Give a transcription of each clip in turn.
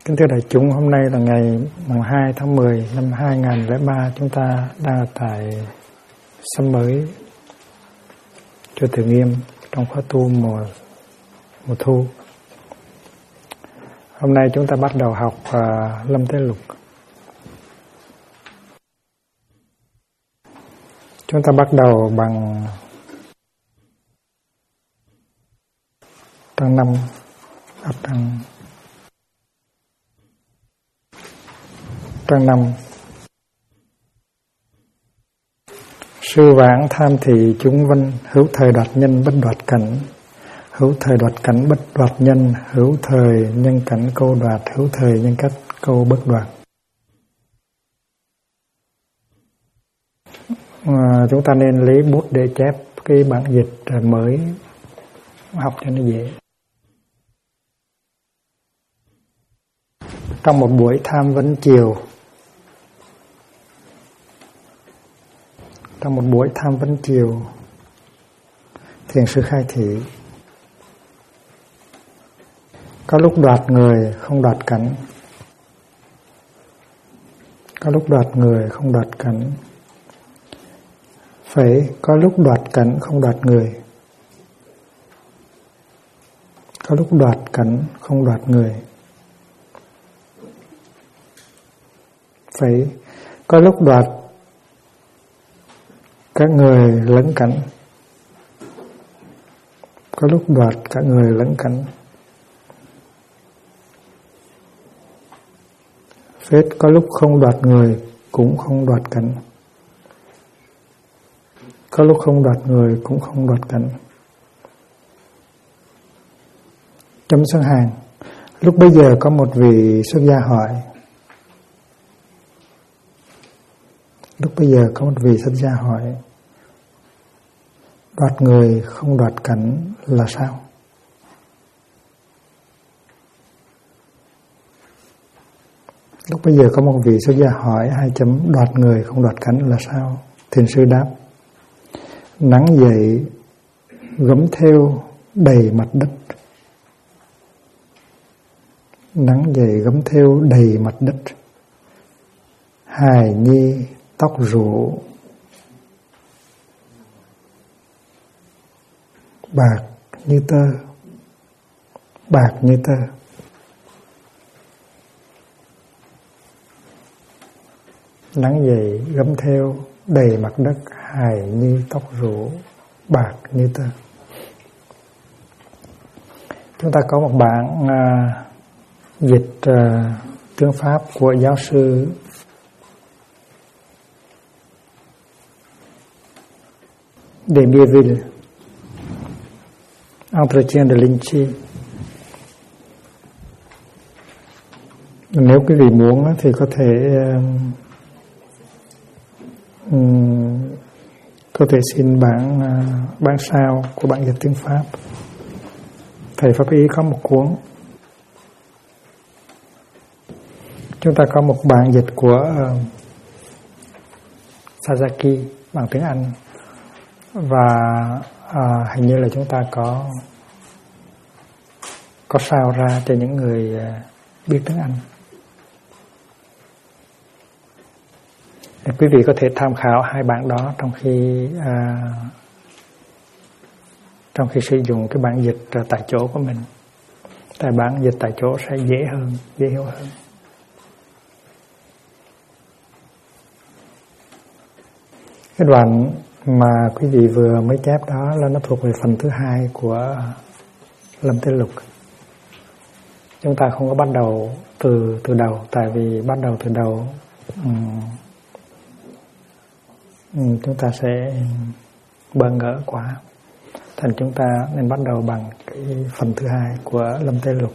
Kính thưa đại chúng, hôm nay là ngày 2 tháng 10 năm 2003, chúng ta đang ở tại xóm mới chùa Từ Nghiêm trong khóa tu mùa thu. Hôm nay chúng ta bắt đầu học Lâm Tế Lục. Chúng ta bắt đầu bằng trang 5 trang 5. Sư vãng tham thị chúng vân, hữu thời đoạt nhân bất đoạt cảnh, hữu thời đoạt cảnh bất đoạt nhân, hữu thời nhân cảnh câu đoạt, hữu thời nhân cách câu bất đoạt. Chúng ta nên lấy bút để chép cái bản dịch mới, học cho nó dễ. Trong một buổi tham vấn chiều, thiền sư khai thị, có lúc đoạt người không đoạt cảnh, có lúc đoạt người không đoạt cảnh, phải có lúc đoạt cảnh không đoạt người, có lúc đoạt cảnh không đoạt người, phải có lúc đoạt các người lẫn cảnh, có lúc đoạt cả người lẫn cảnh, phết có lúc không đoạt người cũng không đoạt cảnh, có lúc không đoạt người cũng không đoạt cảnh. Chấm sang hàng. Lúc bấy giờ có một vị xuất gia hỏi. Đoạt người không đoạt cảnh là sao? Lúc bấy giờ có một vị xuất gia hỏi đoạt người không đoạt cảnh là sao? Thiền sư đáp: nắng dậy gấm thêu đầy mặt đất. Nắng dậy gấm thêu đầy mặt đất. Hài nhi tóc rủ, bạc như tơ, bạc như tơ. Nắng dậy gấm thêu đầy mặt đất, hài nhi tóc rủ, bạc như tơ. Chúng ta có một bản dịch tiếng Pháp của giáo sư de Mieville, Entretien de Lynchy. Nếu quý vị muốn thì có thể xin bản sao của bản dịch tiếng Pháp. Thầy Pháp Ý có một cuốn. Chúng ta có một bản dịch của Sasaki bằng tiếng Anh, và hình như là chúng ta có sao ra cho những người biết tiếng Anh. Để quý vị có thể tham khảo hai bản đó trong khi sử dụng cái bản dịch tại chỗ của mình. Tại bản dịch tại chỗ sẽ dễ hiểu hơn. Cái đoạn mà quý vị vừa mới chép đó là nó thuộc về phần thứ 2 của Lâm Tế Lục. Chúng ta không có bắt đầu từ đầu, tại vì bắt đầu từ đầu chúng ta sẽ bỡ ngỡ quá. Thành chúng ta nên bắt đầu bằng cái phần thứ 2 của Lâm Tế Lục.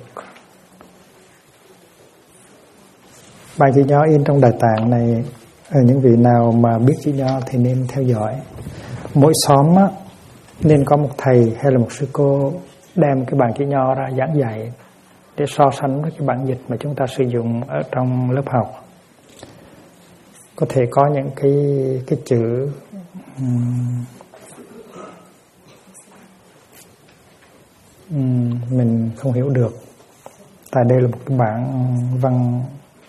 Bài chữ nho in trong Đại Tạng này, những vị nào mà biết chữ nho thì nên theo dõi. Mỗi xóm nên có một thầy hay là một sư cô đem cái bản chữ nho ra giảng dạy để so sánh với cái bản dịch mà chúng ta sử dụng ở trong lớp học. Có thể có những cái chữ mình không hiểu được, tại đây là một cái bản văn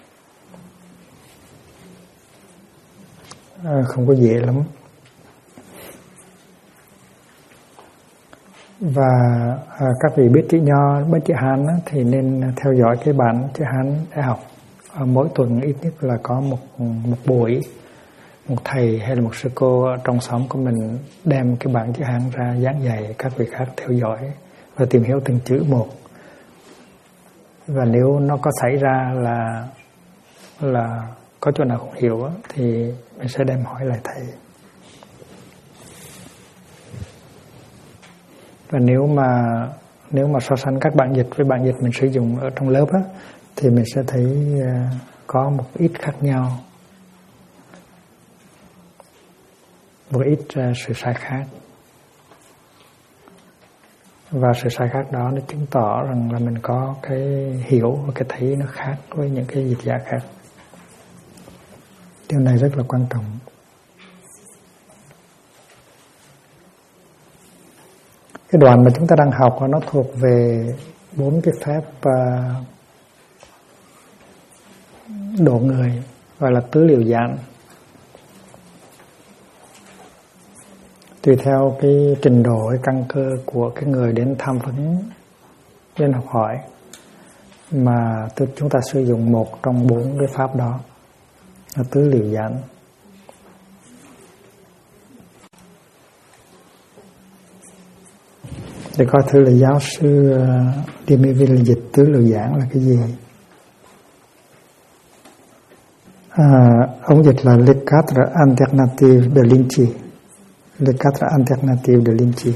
không có dễ lắm. Và các vị biết chữ Nho, biết chữ Hán thì nên theo dõi cái bản chữ Hán để học. Mỗi tuần ít nhất là có một buổi, một thầy hay là một sư cô trong xóm của mình đem cái bản chữ Hán ra giảng dạy các vị khác theo dõi và tìm hiểu từng chữ một. Và nếu nó có xảy ra là có chỗ nào không hiểu thì mình sẽ đem hỏi lại thầy. Và nếu mà so sánh các bản dịch với bản dịch mình sử dụng ở trong lớp thì mình sẽ thấy có một ít khác nhau, một ít sự sai khác. Và sự sai khác đó nó chứng tỏ rằng là mình có cái hiểu và cái thấy nó khác với những cái dịch giả khác. Điều này rất là quan trọng. Cái đoạn mà chúng ta đang học nó thuộc về 4 cái phép độ người, gọi là tứ liệu giản. Tùy theo cái trình độ, cái căn cơ của cái người đến tham vấn, đến học hỏi, mà chúng ta sử dụng một trong 4 cái pháp đó là tứ liệu giản. Để coi thử là giáo sư Dimivili dịch tứ liệu giản là cái gì. Ông dịch là Les quatre alternatives de Linchi. Les quatre alternatives de Linchi.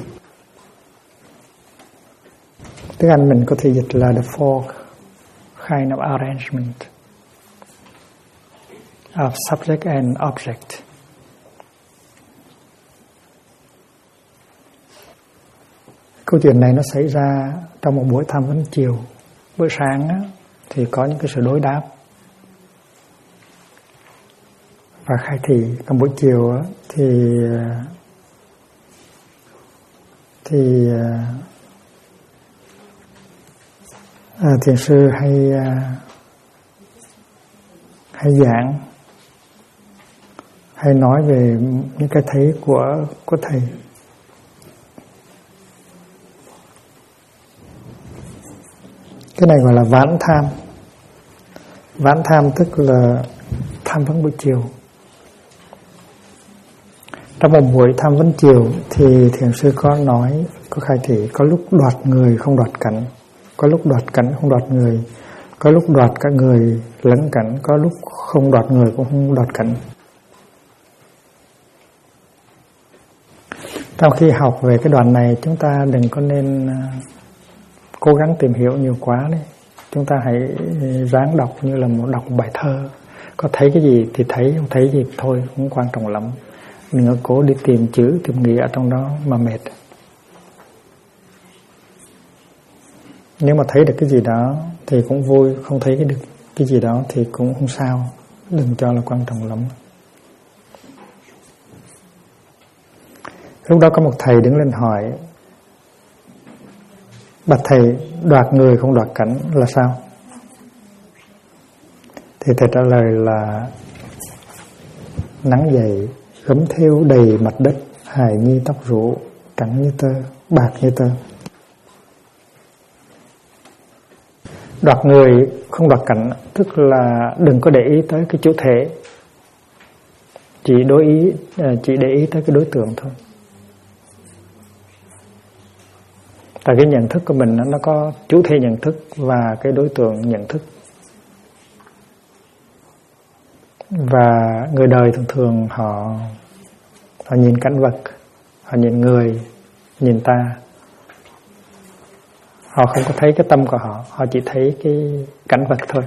Tiếng Anh mình có thể dịch là the four kind of arrangement of subject and object. Câu chuyện này nó xảy ra trong một buổi tham vấn chiều. Bữa sáng thì có những cái sự đối đáp và khai thị. Còn buổi chiều thì thiền sư hay giảng, hay nói về những cái thấy của thầy. Cái này gọi là vãn tham. Vãn tham tức là tham vấn buổi chiều. Trong một buổi tham vấn chiều thì thiền sư có nói, có khai thị, có lúc đoạt người không đoạt cảnh, có lúc đoạt cảnh không đoạt người, có lúc đoạt cả người lẫn cảnh, có lúc không đoạt người cũng không đoạt cảnh. Trong khi học về cái đoạn này, chúng ta đừng có nên cố gắng tìm hiểu nhiều quá đấy. Chúng ta hãy ráng đọc như là đọc một bài thơ. Có thấy cái gì thì thấy, không thấy gì thôi, không quan trọng lắm. Đừng có cố đi tìm chữ, tìm nghĩa ở trong đó mà mệt. Nếu mà thấy được cái gì đó thì cũng vui, không thấy được cái gì đó thì cũng không sao. Đừng cho là quan trọng lắm. Lúc đó có một thầy đứng lên hỏi: bạch thầy, đoạt người không đoạt cảnh là sao? Thì thầy trả lời là: nắng dậy, gấm thêu đầy mặt đất, hài nhi tóc rũ, trắng như tơ, bạc như tơ. Đoạt người không đoạt cảnh tức là đừng có để ý tới cái chủ thể, chỉ để ý tới cái đối tượng thôi. Tại cái nhận thức của mình nó có chủ thể nhận thức và cái đối tượng nhận thức. Và người đời thường thường họ nhìn cảnh vật, họ nhìn người, nhìn ta. Họ không có thấy cái tâm của họ, họ chỉ thấy cái cảnh vật thôi.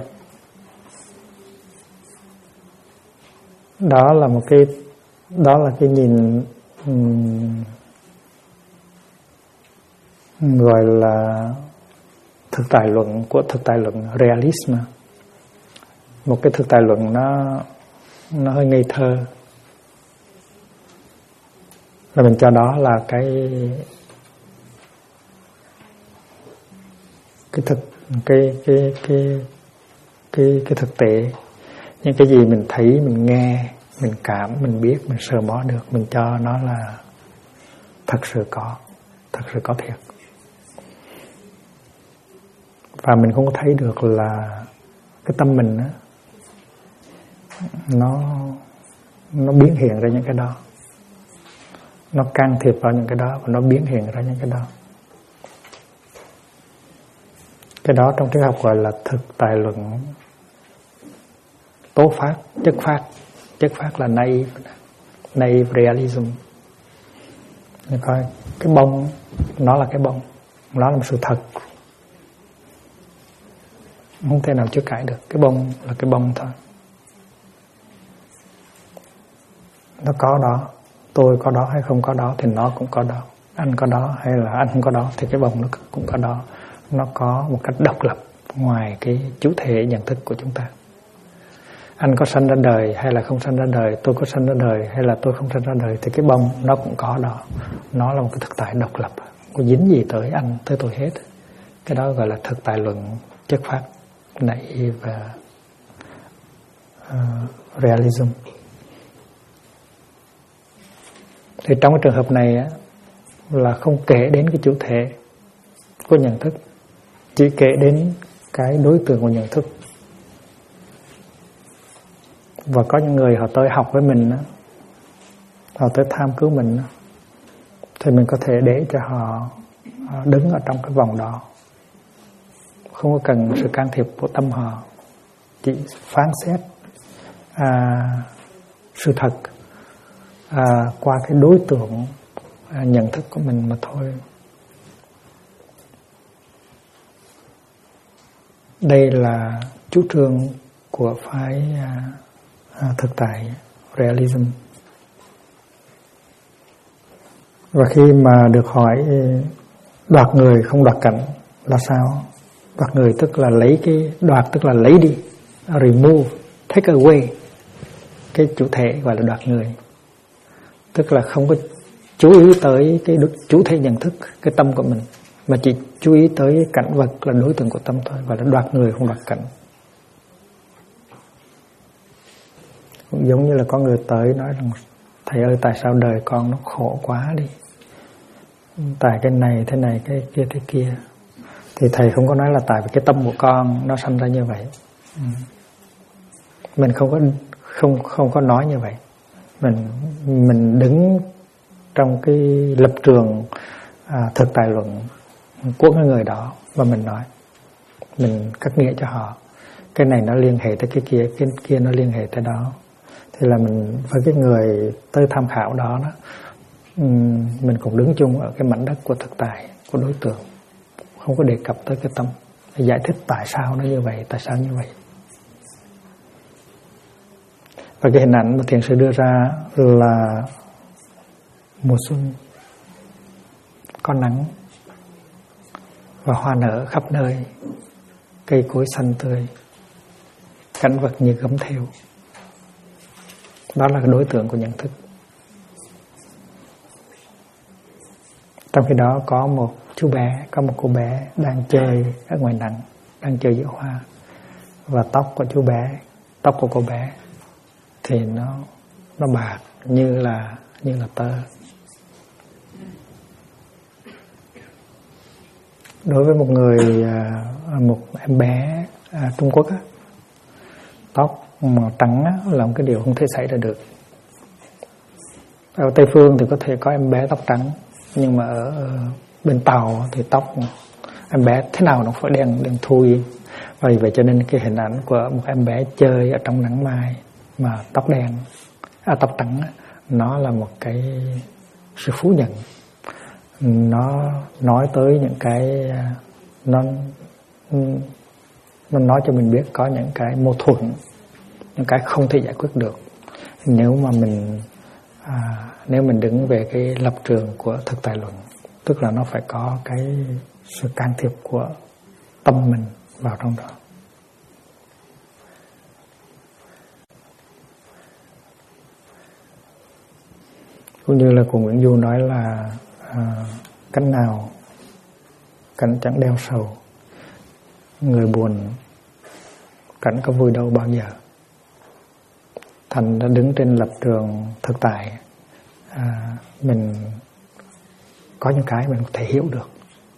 Đó là cái nhìn gọi là thực tại luận, của thực tại luận realism. Một cái thực tại luận nó hơi ngây thơ. Và mình cho đó là cái cái thực tế, những cái gì mình thấy, mình nghe, mình cảm, mình biết, mình sờ mó được, mình cho nó là thật sự có thiệt. Và mình không có thấy được là cái tâm mình á, nó biến hiện ra những cái đó, nó can thiệp vào những cái đó và nó biến hiện ra những cái đó. Cái đó trong triết học gọi là thực tại luận tố phát, chất phát là naive realism. Mình coi cái bông, nó là cái bông, nó là một sự thật, không thể nào chối cãi được. Cái bông là cái bông thôi, nó có đó, tôi có đó hay không có đó thì nó cũng có đó, anh có đó hay là anh không có đó thì cái bông nó cũng có đó. Nó có một cách độc lập ngoài cái chủ thể nhận thức của chúng ta. Anh có sanh ra đời hay là không sanh ra đời, tôi có sanh ra đời hay là tôi không sanh ra đời thì cái bông nó cũng có đó. Nó là một cái thực tại độc lập, không có dính gì tới anh, tới tôi hết. Cái đó gọi là thực tại luận chất phát, naive và realism. Thì trong cái trường hợp này á, là không kể đến cái chủ thể của nhận thức, chỉ kể đến cái đối tượng của nhận thức. Và có những người họ tới học với mình á, họ tới tham cứu mình á, thì mình có thể để cho họ đứng ở trong cái vòng đó, không có cần sự can thiệp của tâm họ, chỉ phán xét sự thật qua cái đối tượng nhận thức của mình mà thôi. Đây là chủ trương của phái thực tại realism. Và khi mà được hỏi đoạt người không đoạt cảnh là sao? Đoạt người tức là lấy cái đoạt, tức là lấy đi, remove, take away cái chủ thể, gọi là đoạt người. Tức là không có chú ý tới cái chủ thể nhận thức, cái tâm của mình, mà chỉ chú ý tới cảnh vật là đối tượng của tâm thôi, gọi là đoạt người không đoạt cảnh. Cũng giống như là có người tới nói rằng thầy ơi, tại sao đời con nó khổ quá đi, tại cái này thế này, cái kia thế kia. Thì thầy không có nói là tại vì cái tâm của con nó sanh ra như vậy. Mình không có nói như vậy. Mình đứng trong cái lập trường thực tại luận của cái người đó và mình nói, mình cắt nghĩa cho họ, cái này nó liên hệ tới cái kia nó liên hệ tới đó. Thì là mình với cái người tới tham khảo đó, mình cũng đứng chung ở cái mảnh đất của thực tại, của đối tượng, không có đề cập tới cái tâm, giải thích tại sao nó như vậy, tại sao như vậy. Và cái hình ảnh mà thiền sư đưa ra là mùa xuân, có nắng và hoa nở khắp nơi, cây cối xanh tươi, cảnh vật như gấm thêu. Đó là đối tượng của nhận thức. Trong khi đó có một chú bé, có một cô bé đang chơi ở ngoài nắng, đang chơi giữa hoa, và tóc của chú bé, tóc của cô bé thì nó bạc như là tơ. Đối với một em bé Trung Quốc á, tóc màu trắng á, là một cái điều không thể xảy ra được. Ở Tây Phương thì có thể có em bé tóc trắng, nhưng mà ở bên Tàu thì tóc em bé thế nào nó phải đen thui. Vì vậy cho nên cái hình ảnh của một em bé chơi ở trong nắng mai mà tóc đen, tóc trắng á, nó là một cái sự phủ nhận. Nó nói tới những cái nó nói cho mình biết có những cái mâu thuẫn, những cái không thể giải quyết được. Nếu mình đứng về cái lập trường của thực tại luận, tức là nó phải có cái sự can thiệp của tâm mình vào trong đó. Cũng như là của Nguyễn Du nói là cánh nào cánh chẳng đeo sầu. người buồn cảnh có vui đâu bao giờ. Thành đã đứng trên lập trường thực tại, mình có những cái mình có thể hiểu được.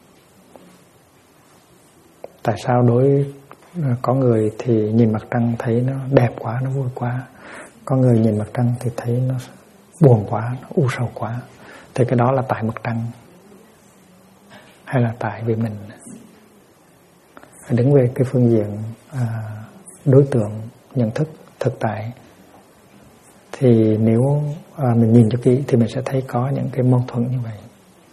Tại sao có người thì nhìn mặt trăng thấy nó đẹp quá, nó vui quá, có người nhìn mặt trăng thì thấy nó buồn quá, nó u sầu quá. Thì cái đó là tại mặt trăng hay là tại vì mình? Đứng về cái phương diện đối tượng nhận thức thực tại thì nếu mình nhìn cho kỹ thì mình sẽ thấy có những cái mâu thuẫn như vậy.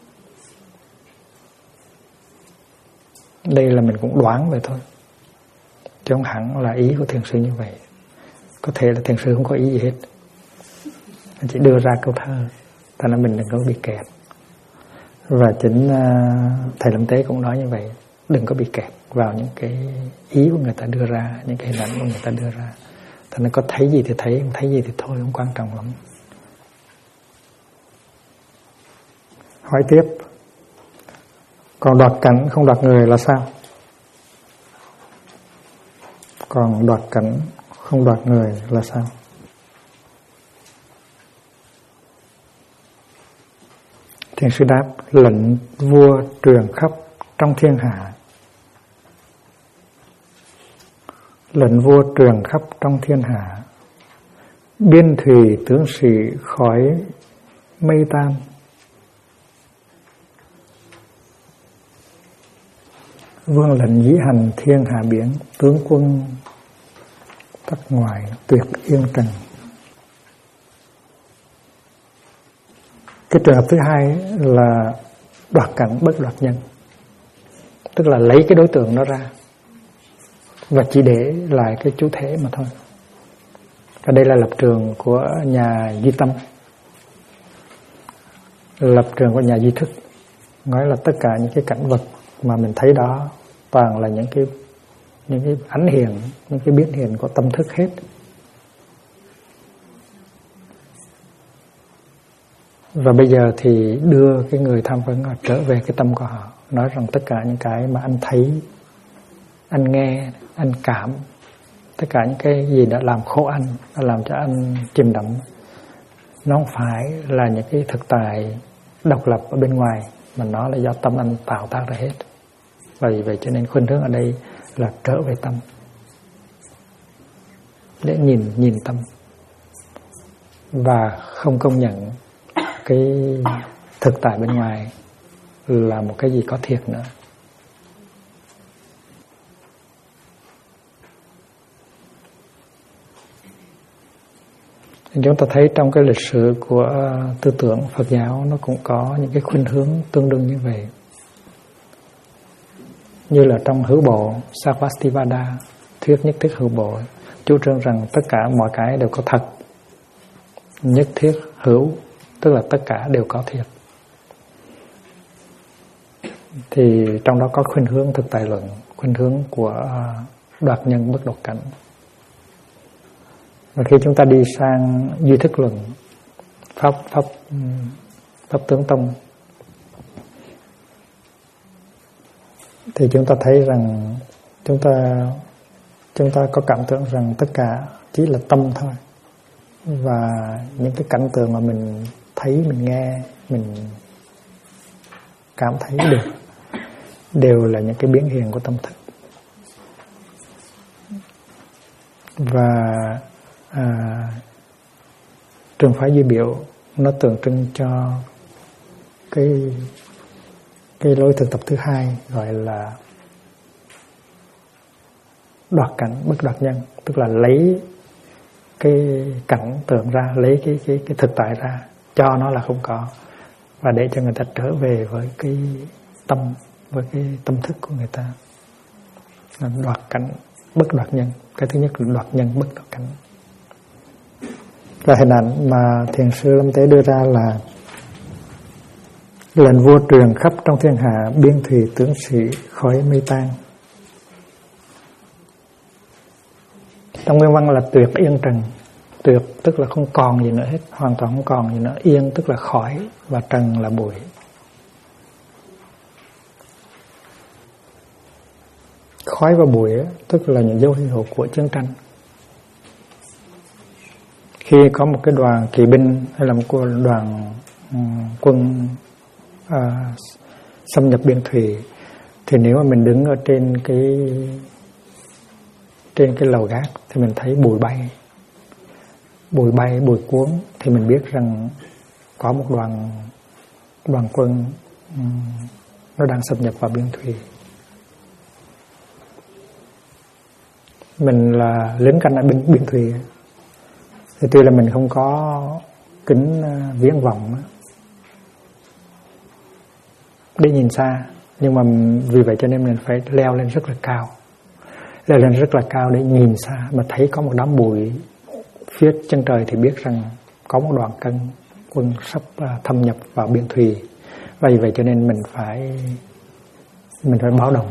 Đây là mình cũng đoán vậy thôi, chứ không hẳn là ý của thiền sư như vậy. Có thể là thiền sư không có ý gì hết, anh chỉ đưa ra câu thơ, thành ra mình đừng có bị kẹt. Và chính thầy Lâm Tế cũng nói như vậy, đừng có bị kẹt vào những cái ý của người ta đưa ra, những cái hình ảnh của người ta đưa ra. Thành ra có thấy gì thì thấy, không thấy gì thì thôi, không quan trọng lắm. Hỏi tiếp, còn đoạt cảnh không đoạt người là sao? Còn đoạt cảnh không đoạt người là sao? Thiền sư đáp, lệnh vua truyền khắp trong thiên hạ. Lệnh vua truyền khắp trong thiên hạ, biên thùy tướng sĩ khỏi mây tan. Vương lệnh dĩ hành thiên hạ biển, tướng quân tắc ngoài tuyệt yên trần. Cái trường hợp thứ hai là đoạt cảnh bất đoạt nhân, tức là lấy cái đối tượng đó ra và chỉ để lại cái chủ thể mà thôi. Và đây là lập trường của nhà duy tâm, lập trường của nhà duy thức, nói là tất cả những cái cảnh vật mà mình thấy đó toàn là những cái ánh hiện, những cái biến hiện của tâm thức hết. Và bây giờ thì đưa cái người tham vấn trở về cái tâm của họ, nói rằng tất cả những cái mà anh thấy, anh nghe, anh cảm, tất cả những cái gì đã làm khổ anh, đã làm cho anh chìm đắm, nó không phải là những cái thực tại độc lập ở bên ngoài, mà nó là do tâm anh tạo tác ra hết. Vì vậy cho nên khuynh hướng ở đây là trở về tâm, để nhìn tâm và không công nhận cái thực tại bên ngoài là một cái gì có thiệt nữa. Chúng ta thấy trong cái lịch sử của tư tưởng Phật giáo nó cũng có những cái khuynh hướng tương đương như vậy. Như là trong hữu bộ Sarvastivada, thuyết nhất thiết hữu bộ, chủ trương rằng tất cả mọi cái đều có thật, nhất thiết hữu, tức là tất cả đều có thiệt. Thì trong đó có khuynh hướng thực tại luận, khuynh hướng của đoạt nhân bất đoạt cảnh. Và khi chúng ta đi sang duy thức luận, pháp tướng tông, thì chúng ta thấy rằng chúng ta có cảm tưởng rằng tất cả chỉ là tâm thôi. Và những cái cảnh tượng mà mình thấy, mình nghe, mình cảm thấy được đều là những cái biến hiện của tâm thức. Và trường phái duy biểu nó tượng trưng cho cái lối thực tập thứ hai, gọi là đoạt cảnh bất đoạt nhân, tức là lấy cái cảnh tượng ra, lấy cái thực tại ra, cho nó là không có, và để cho người ta trở về với cái tâm, với cái tâm thức của người ta. Là đoạt cảnh bất đoạt nhân. Cái thứ nhất là đoạt nhân bất đoạt cảnh. Và hình ảnh mà thiền sư Lâm Tế đưa ra là lệnh vua truyền khắp trong thiên hạ, biên thùy tướng sĩ khỏi mây tan. Trong nguyên văn là tuyệt yên trần. Tuyệt tức là không còn gì nữa hết, hoàn toàn không còn gì nữa. Yên tức là khỏi, và trần là bụi. khói và bụi ấy, tức là những dấu hiệu của chiến tranh. Khi có một cái đoàn kỵ binh hay là một đoàn quân xâm nhập biên thùy, thì nếu mà mình đứng ở trên cái lầu gác thì mình thấy bụi bay, bụi cuốn, thì mình biết rằng có một đoàn quân nó đang xâm nhập vào biên thùy. Mình là lính canh ở biên thùy, thì tuy là mình không có kính viễn vọng để nhìn xa, nhưng mà vì vậy cho nên mình phải leo lên rất là cao, để nhìn xa, mà thấy có một đám bụi phía chân trời thì biết rằng có một đoàn quân sắp thâm nhập vào biên thùy. Và vì vậy cho nên mình phải báo động,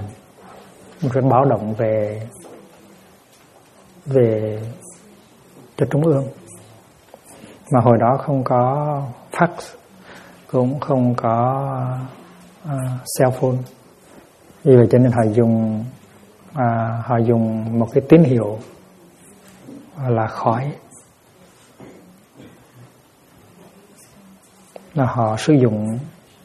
về cho trung ương. Mà hồi đó không có fax, cũng không có cell phone, vì vậy cho nên họ dùng một cái tín hiệu là khói, là họ sử dụng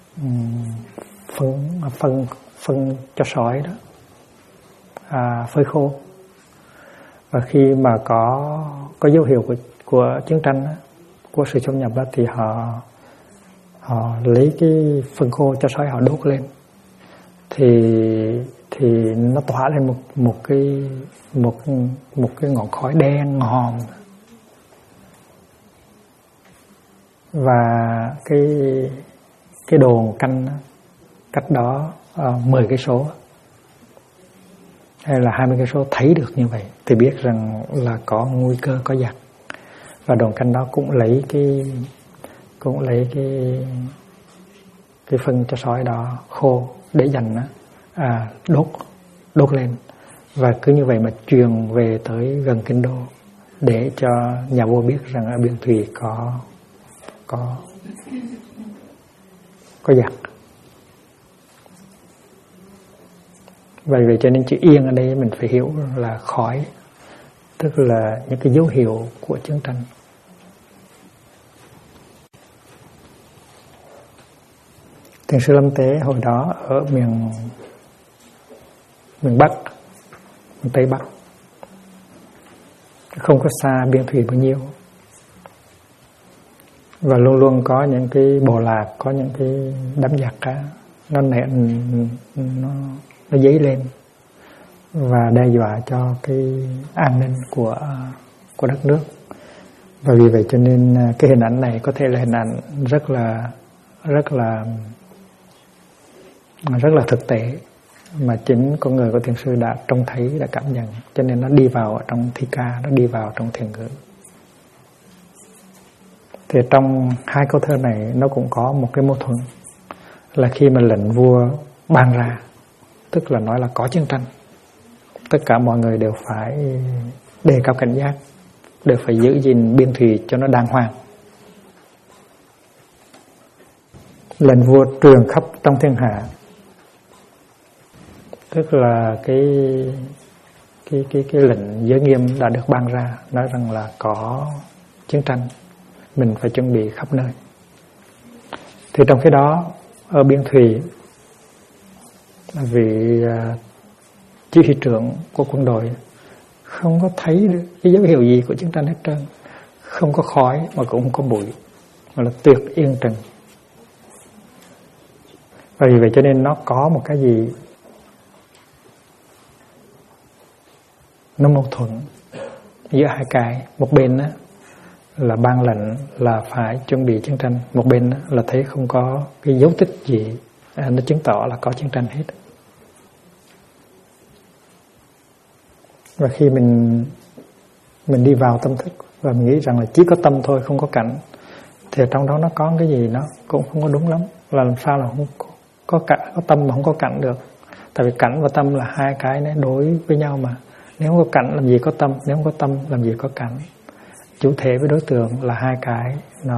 phân cho sói đó, phơi khô. Và khi mà có dấu hiệu của chiến tranh đó, của sự xâm nhập đó, thì họ lấy cái phân khô cho sói, họ đốt lên, thì nó tỏa lên một cái ngọn khói đen ngòm. Và cái đồn canh cách đó 10 cây số hay là 20 cây số thấy được như vậy thì biết rằng là có nguy cơ, có giặc. Và đồn canh đó cũng lấy cái phân cho sói đó khô để dành đốt lên. Và cứ như vậy mà truyền về tới gần kinh đô, để cho nhà vua biết rằng ở biên thùy có giặc. Vậy vậy cho nên chữ yên ở đây mình phải hiểu là khói, tức là những cái dấu hiệu của chiến tranh. Thiền sư Lâm Tế hồi đó ở miền Bắc, miền Tây Bắc, không có xa biên thùy bao nhiêu, và luôn luôn có những cái bộ lạc, có những cái đám giặc nó dấy lên và đe dọa cho cái an ninh của đất nước. Và vì vậy cho nên cái hình ảnh này có thể là hình ảnh rất là thực tế, mà chính con người của thiền sư đã trông thấy, đã cảm nhận, cho nên nó đi vào ở trong thi ca, nó đi vào trong thiền ngữ. Thì trong hai câu thơ này nó cũng có một cái mâu thuẫn, là khi mà lệnh vua ban ra, tức là nói là có chiến tranh, tất cả mọi người đều phải đề cao cảnh giác, đều phải giữ gìn biên thùy cho nó đàng hoàng. Lệnh vua truyền khắp trong thiên hạ, tức là cái lệnh giới nghiêm đã được ban ra, nói rằng là có chiến tranh, mình phải chuẩn bị khắp nơi. Thì trong cái đó, ở biên thùy, vị chỉ huy trưởng của quân đội không có thấy được cái dấu hiệu gì của chiến tranh hết trơn, không có khói mà cũng không có bụi, mà là tuyệt yên tĩnh. Và vì vậy cho nên nó có một cái gì nó mâu thuẫn giữa hai cái. Một bên á, là ban lệnh là phải chuẩn bị chiến tranh, một bên á, là thấy không có cái dấu tích gì nó chứng tỏ là có chiến tranh hết. Và khi mình đi vào tâm thức và mình nghĩ rằng là chỉ có tâm thôi, không có cảnh, thì trong đó nó có cái gì nó cũng không có đúng lắm. Là làm sao là không có tâm mà không có cảnh được. Tại vì cảnh và tâm là hai cái nó đối với nhau mà. Nếu không có cảnh làm gì có tâm, nếu không có tâm làm gì có cảnh. Chủ thể với đối tượng là hai cái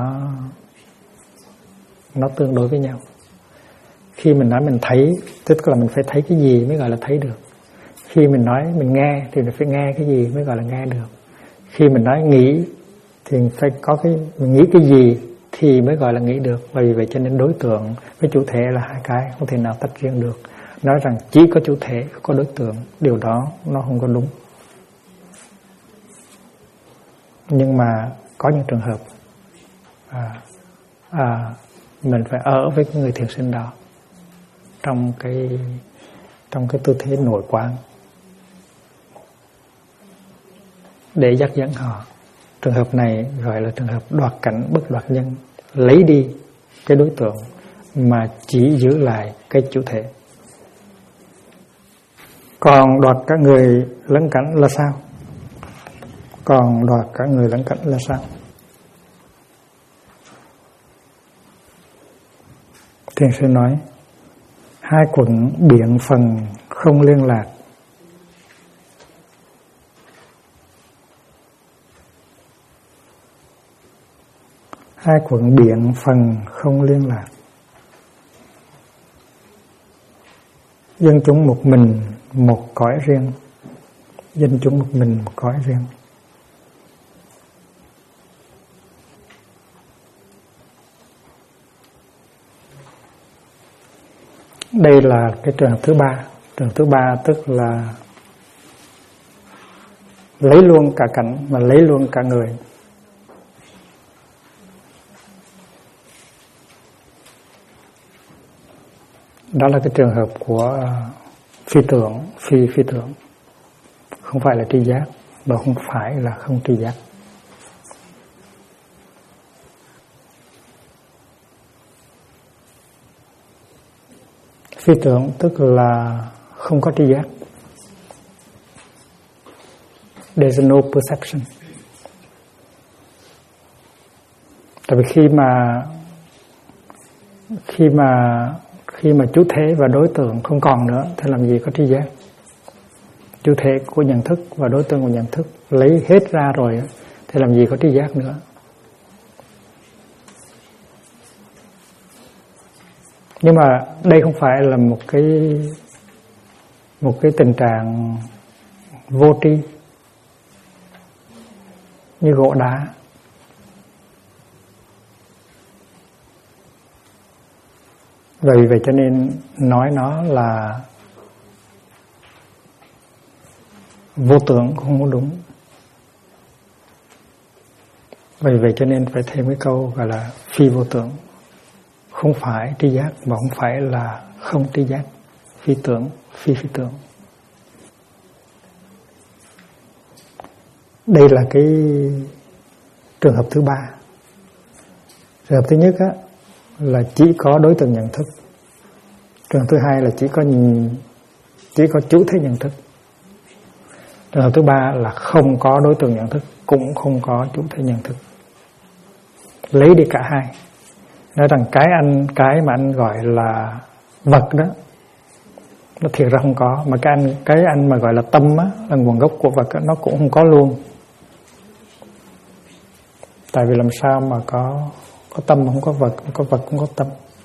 nó tương đối với nhau. Khi mình nói mình thấy, tức là mình phải thấy cái gì mới gọi là thấy được. Khi mình nói mình nghe thì phải nghe cái gì mới gọi là nghe được. Khi mình nói nghĩ thì phải có mình nghĩ cái gì thì mới gọi là nghĩ được. Vì vậy cho nên đối tượng với chủ thể là hai cái không thể nào tách riêng được. Nói rằng chỉ có chủ thể không có đối tượng, điều đó nó không có đúng. Nhưng mà có những trường hợp mình phải ở với cái người thiền sinh đó trong cái tư thế nội quán để dắt dẫn họ. Trường hợp này gọi là trường hợp đoạt cảnh bất đoạt nhân, lấy đi cái đối tượng mà chỉ giữ lại cái chủ thể. Còn đoạt cả người lẫn cảnh là sao? Còn đoạt cả người lẫn cảnh là sao? Thiền sư nói, hai quận biện phần không liên lạc. Hai quận biện phần không liên lạc. Dân chúng một mình một cõi riêng. Dân chúng một mình một cõi riêng. Đây là cái trường hợp thứ ba. Trường hợp thứ ba tức là lấy luôn cả cảnh mà lấy luôn cả người. Đó là cái trường hợp của phi tưởng, phi tưởng. Không phải là tri giác và không phải là không tri giác. Phi tưởng tức là không có tri giác. There's no perception. Tại vì khi mà chủ thể và đối tượng không còn nữa thì làm gì có tri giác. Chủ thể của nhận thức và đối tượng của nhận thức lấy hết ra rồi thì làm gì có tri giác nữa. Nhưng mà đây không phải là một cái tình trạng vô tri như gỗ đá. Vì vậy cho nên nói nó là vô tưởng cũng không đúng. Vì vậy cho nên phải thêm cái câu gọi là phi vô tưởng. Không phải tri giác mà không phải là không tri giác. Phi tưởng, phi tưởng. Đây là cái trường hợp thứ ba. Trường hợp thứ nhất là chỉ có đối tượng nhận thức. Trường hợp thứ hai là chỉ có chủ thể nhận thức. Trường hợp thứ ba là không có đối tượng nhận thức, cũng không có chủ thể nhận thức. Lấy đi cả hai. Nói rằng cái mà anh gọi là vật đó, nó thiệt ra không có. Mà cái anh mà gọi là tâm á, là nguồn gốc của vật á, nó cũng không có luôn. Tại vì làm sao mà có tâm mà không có vật, không có vật cũng có tâm.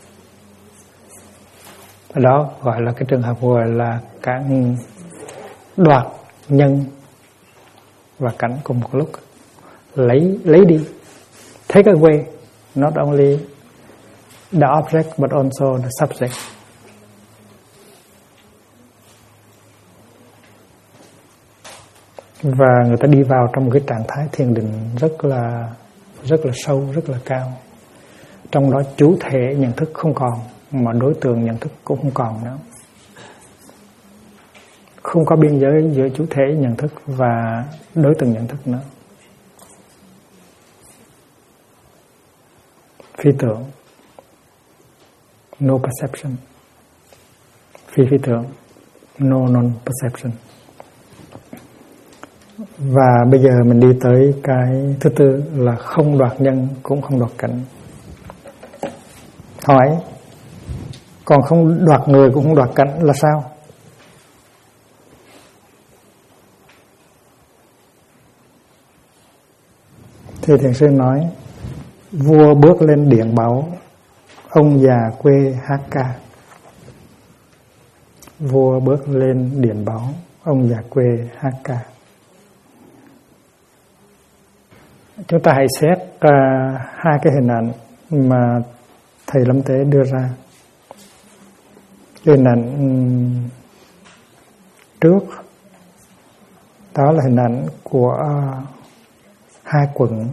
Đó gọi là cái trường hợp gọi là cảnh đoạt nhân và cảnh cùng một lúc. Lấy đi. Take away, not only the object but also the subject. Và người ta đi vào trong một cái trạng thái thiền định rất là sâu, rất là cao. Trong đó chủ thể nhận thức không còn, mà đối tượng nhận thức cũng không còn nữa. Không có biên giới giữa chủ thể nhận thức và đối tượng nhận thức nữa. Phi tưởng, no perception. Phi tưởng, no non-perception. Và bây giờ mình đi tới cái thứ tư là không đoạt nhân cũng không đoạt cảnh. Hỏi, còn không đoạt người cũng không đoạt cảnh là sao? Thì thiền sư nói, vua bước lên điện báo, ông già quê hát ca. Vua bước lên điện báo, ông già quê hát ca. Chúng ta hãy xét hai cái hình ảnh mà thầy Lâm Tế đưa ra. Hình ảnh trước đó là hình ảnh của hai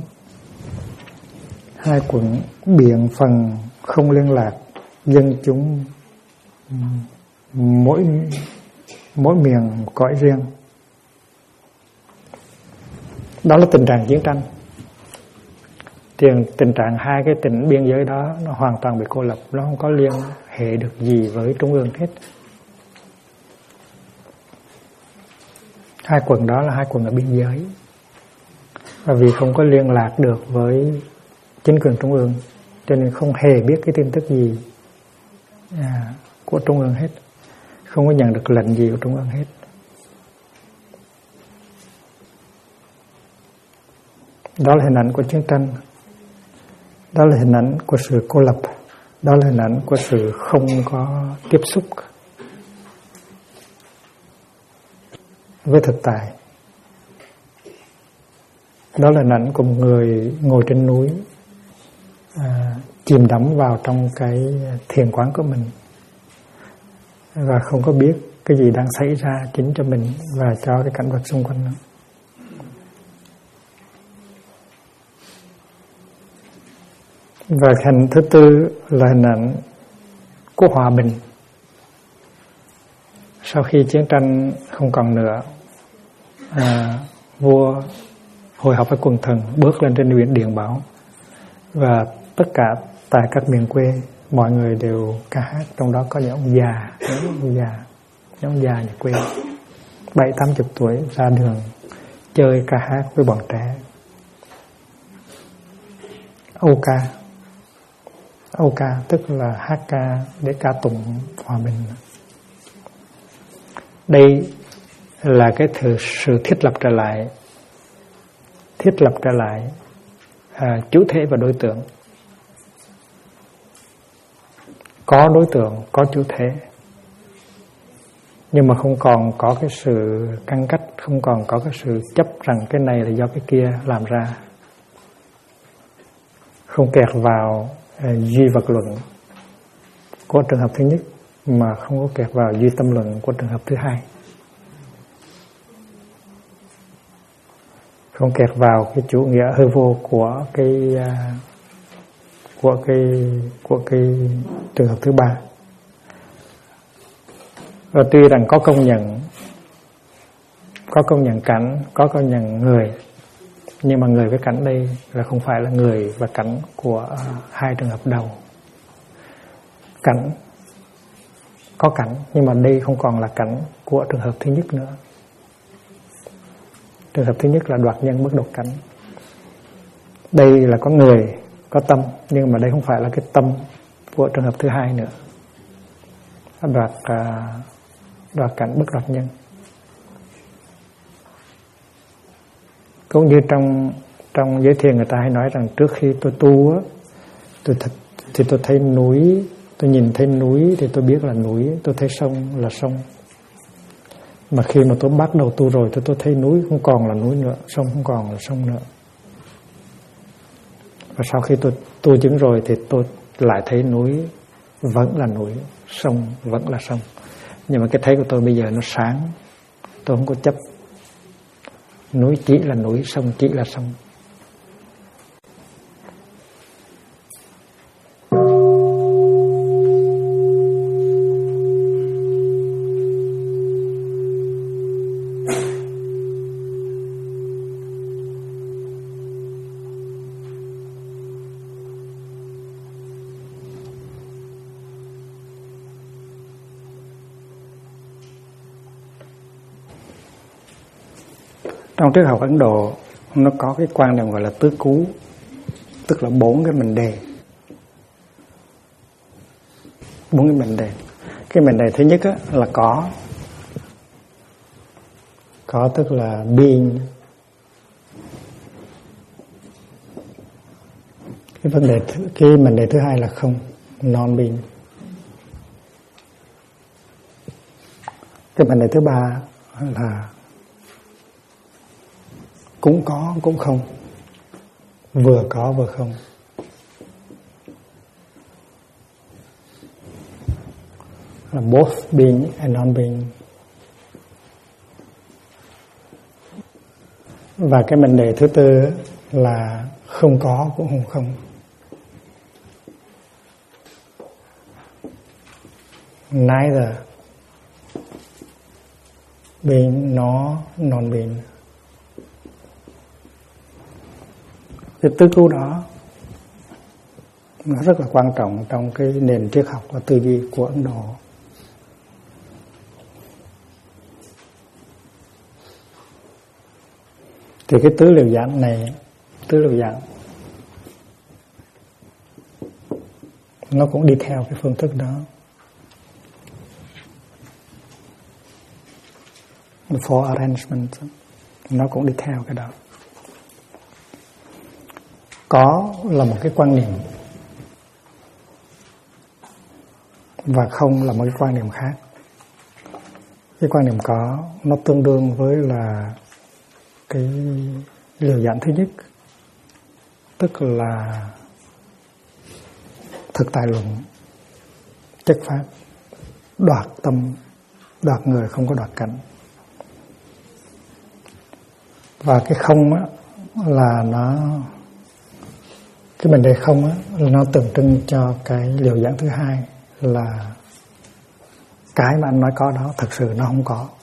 quận biển phần không liên lạc, dân chúng mỗi miền cõi riêng. Đó là tình trạng chiến tranh. Tình trạng hai cái tỉnh biên giới đó nó hoàn toàn bị cô lập, nó không có liên hệ được gì với trung ương hết. Hai quận đó là hai quận ở biên giới, và vì không có liên lạc được với chính quyền trung ương cho nên không hề biết cái tin tức gì của trung ương hết, không có nhận được lệnh gì của trung ương hết. Đó là hình ảnh của chiến tranh. Đó là hình ảnh của sự cô lập. Đó là hình ảnh của sự không có tiếp xúc với thực tại. Đó là hình ảnh của một người ngồi trên núi, chìm đắm vào trong cái thiền quán của mình và không có biết cái gì đang xảy ra chính cho mình và cho cái cảnh vật xung quanh nữa. Và hình thứ tư là hình ảnh của hòa bình. Sau khi chiến tranh không còn nữa, vua hội họp với quần thần bước lên trên biển Điện Bảo, và tất cả tại các miền quê mọi người đều ca hát, trong đó có những ông già, những ông già nhà quê 70-80 tuổi ra đường chơi ca hát với bọn trẻ. Âu ca tức là hát ca để ca tụng hòa bình. Đây là cái sự thiết lập trở lại chủ thể và đối tượng. Có đối tượng, có chủ thể, nhưng mà không còn có cái sự căn cách, không còn có cái sự chấp rằng cái này là do cái kia làm ra, không kẹt vào duy vật luận của trường hợp thứ nhất, mà không có kẹt vào duy tâm luận của trường hợp thứ hai, không kẹt vào cái chủ nghĩa hư vô của cái trường hợp thứ ba. Và tuy rằng có công nhận cảnh, có công nhận người, nhưng mà người với cảnh đây là không phải là người và cảnh của hai trường hợp đầu. Cảnh có cảnh, nhưng mà đây không còn là cảnh của trường hợp thứ nhất nữa. Trường hợp thứ nhất là đoạt nhân bất độc cảnh. Đây là có người, có tâm, nhưng mà đây không phải là cái tâm của trường hợp thứ hai nữa. Đoạt cảnh bất đoạt nhân. Cũng như trong giới thiền người ta hay nói rằng trước khi tôi tu á, tôi thấy núi, tôi nhìn thấy núi thì tôi biết là núi, tôi thấy sông là sông. Mà khi mà tôi bắt đầu tu rồi tôi thấy núi không còn là núi nữa, sông không còn là sông nữa. Và sau khi tôi tu chứng rồi thì tôi lại thấy núi vẫn là núi, sông vẫn là sông. Nhưng mà cái thấy của tôi bây giờ nó sáng, tôi không có chấp. Núi chỉ là núi, sông chỉ là sông. Trong triết học Ấn Độ nó có cái quan niệm gọi là tứ cú, tức là 4 cái mệnh đề. 4 cái mệnh đề. Cái mệnh đề thứ nhất á, là có tức là being. Cái mệnh đề thứ hai là không, non being. Cái mệnh đề thứ ba là cũng có cũng không, vừa có vừa không. Là both being and non-being. Và cái mệnh đề thứ tư là không có cũng không không. Neither being nor non-being. Cái tứ cứu đó nó rất là quan trọng trong cái nền triết học và tư duy của Ấn Độ. Thì cái tứ liều giảng này, tứ liều giảng nó cũng đi theo cái phương thức đó. The four arrangements nó cũng đi theo cái đó. Có là một cái quan niệm và không là một cái quan niệm khác. Cái quan niệm có nó tương đương với là cái liều giảng thứ nhất, tức là thực tại luận, chất pháp, đoạt tâm, đoạt người, không có đoạt cảnh. Và cái không á là nó, cái mệnh đề không á là nó tượng trưng cho cái liều giảng thứ hai, là cái mà anh nói có đó thật sự nó không có.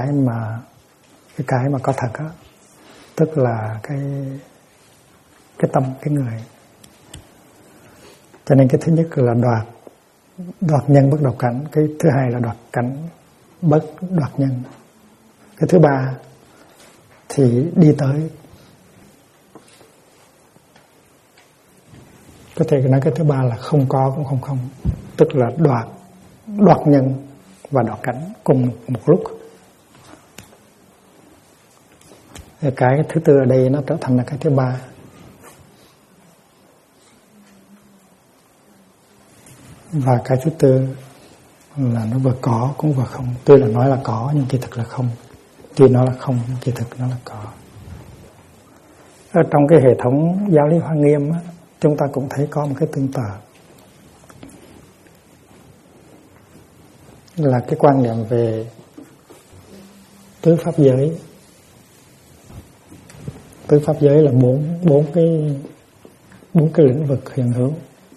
Cái mà có thật á, tức là cái tâm, cái người. Cho nên cái thứ nhất là đoạt nhân bất đoạt cảnh, cái thứ hai là đoạt cảnh bất đoạt nhân, cái thứ ba thì đi tới, có thể nói cái thứ ba là không có cũng không, tức là đoạt nhân và đoạt cảnh cùng một lúc. Cái thứ tư ở đây nó trở thành là cái thứ ba. Và cái thứ tư là nó vừa có cũng vừa không. Tuy là nói là có nhưng kỳ thực là không. Tuy nó là không nhưng kỳ thực nó là có. Ở trong cái hệ thống giáo lý Hoa Nghiêm á, chúng ta cũng thấy có một cái tương tự, là cái quan niệm về tứ pháp giới. Tứ pháp giới là bốn cái lĩnh vực hiện hữu,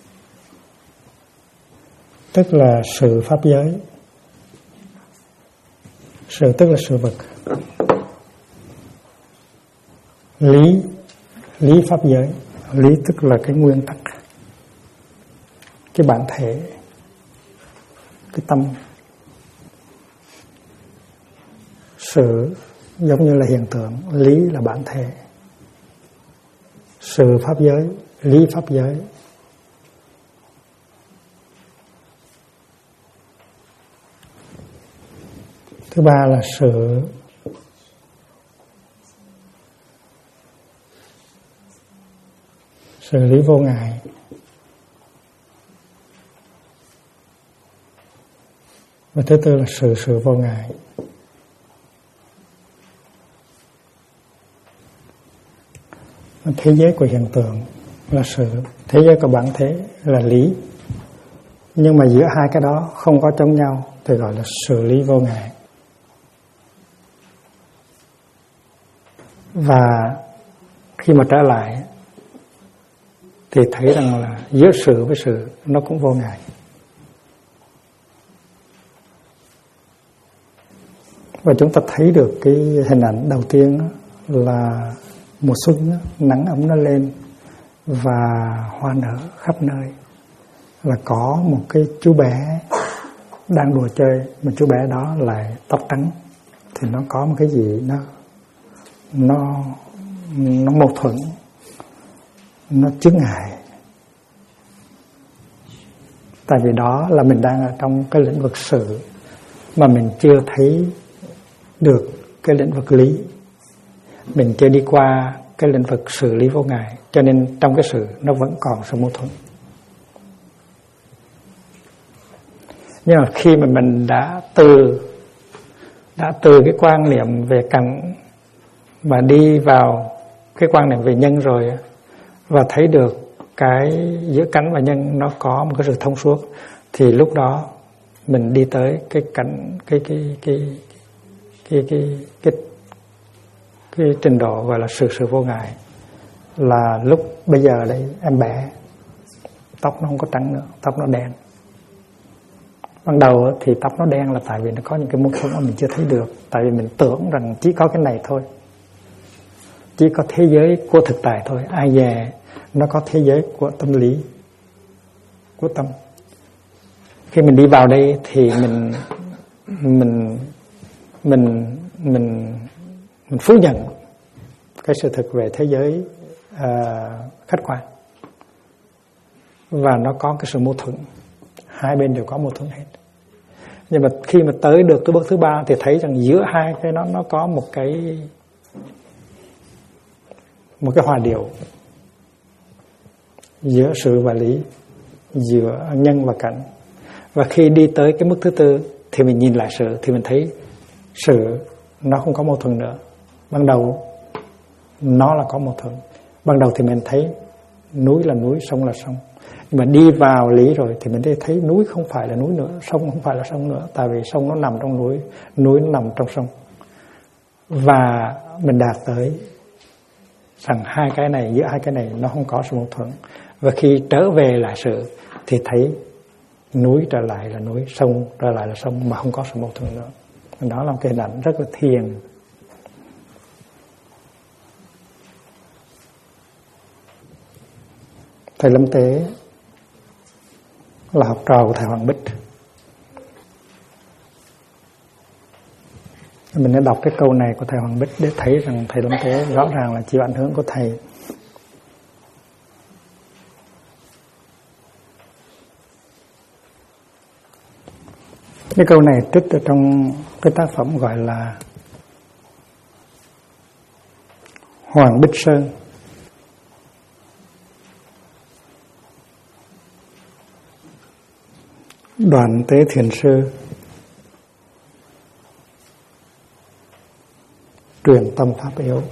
tức là sự pháp giới. Sự tức là sự vật. Lý pháp giới. Lý tức là cái nguyên tắc, cái bản thể, cái tâm. Sự giống như là hiện tượng, lý là bản thể. Sự pháp giới, lý pháp giới. Thứ ba là sự lý vô ngại. Và thứ tư là sự vô ngại. Thế giới của hiện tượng là sự, thế giới của bản thể là lý. Nhưng mà giữa hai cái đó không có chống nhau thì gọi là sự lý vô ngại. Và khi mà trở lại thì thấy rằng là giữa sự với sự nó cũng vô ngại. Và chúng ta thấy được cái hình ảnh đầu tiên là mùa xuân, nắng ấm nó lên và hoa nở khắp nơi. Là có một cái chú bé đang đùa chơi, mà chú bé đó lại tóc trắng. Thì nó có một cái gì nó mâu thuẫn, nó chướng ngại. Tại vì đó là mình đang ở trong cái lĩnh vực sự mà mình chưa thấy được cái lĩnh vực lý. Mình chưa đi qua cái lĩnh vực xử lý vô ngại, cho nên trong cái sự nó vẫn còn sự mâu thuẫn. Nhưng mà khi mà mình đã đã từ cái quan niệm về cảnh mà đi vào cái quan niệm về nhân rồi, và thấy được cái giữa cảnh và nhân nó có một cái sự thông suốt, thì lúc đó mình đi tới cái cảnh cái trình độ gọi là sự vô ngại. Là lúc bây giờ đấy em bé, tóc nó không có trắng nữa, tóc nó đen. Ban đầu thì tóc nó đen là tại vì nó có những cái mâu thuẫn mà mình chưa thấy được. Tại vì mình tưởng rằng chỉ có cái này thôi, chỉ có thế giới của thực tại thôi. Ai dè nó có thế giới của tâm lý, của tâm. Khi mình đi vào đây thì mình phủ nhận cái sự thực về thế giới khách quan, và nó có cái sự mâu thuẫn, hai bên đều có mâu thuẫn hết. Nhưng mà khi mà tới được cái bước thứ ba thì thấy rằng giữa hai cái nó có một cái hòa điệu giữa sự và lý, giữa nhân và cảnh. Và khi đi tới cái mức thứ tư thì mình nhìn lại sự, thì mình thấy sự nó không có mâu thuẫn nữa. Ban đầu nó là có mâu thuẫn. Ban đầu thì mình thấy núi là núi, sông là sông. Nhưng mà đi vào lý rồi thì mình thấy núi không phải là núi nữa, sông không phải là sông nữa. Tại vì sông nó nằm trong núi, núi nó nằm trong sông. Và mình đạt tới rằng hai cái này, giữa hai cái này nó không có sự mâu thuẫn. Và khi trở về lại sự thì thấy núi trở lại là núi, sông trở lại là sông, mà không có sự mâu thuẫn nữa. Đó là một cái hình ảnh rất là thiền. Thầy Lâm Tế là học trò của thầy Hoàng Bích. Mình đã đọc cái câu này của thầy Hoàng Bích để thấy rằng thầy Lâm Tế rõ ràng là chịu ảnh hưởng của thầy. Cái câu này trích ở trong cái tác phẩm gọi là Hoàng Bích Sơn. Đoàn Tế Thiền Sư truyền tâm pháp yếu.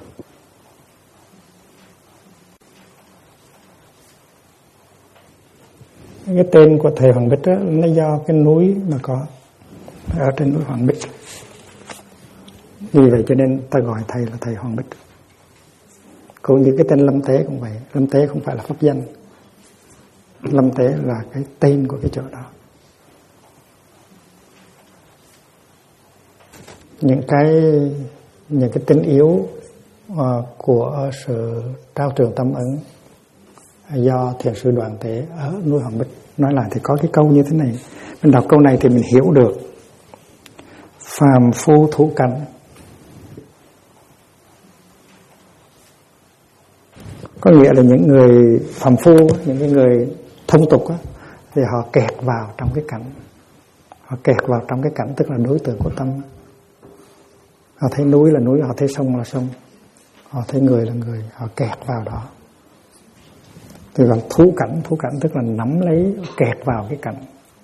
Cái tên của thầy Hoàng Bích đó, nó do cái núi mà có ở trên núi Hoàng Bích. Vì vậy cho nên ta gọi thầy là thầy Hoàng Bích. Cũng như cái tên Lâm Tế cũng vậy. Lâm Tế không phải là pháp danh. Lâm Tế là cái tên của cái chỗ đó. Những cái tính yếu của sự trao truyền tâm ấn do thiền sư Đoàn Tế ở núi Hoàng Bích nói lại, thì có cái câu như thế này. Mình đọc câu này thì mình hiểu được. Phàm phu thủ cảnh, có nghĩa là những người phàm phu, những cái người thông tục á, thì họ kẹt vào trong cái cảnh. Họ kẹt vào trong cái cảnh, tức là đối tượng của tâm. Họ thấy núi là núi, họ thấy sông là sông, họ thấy người là người, họ kẹt vào đó. Thì gọi thú cảnh tức là nắm lấy, kẹt vào cái cảnh.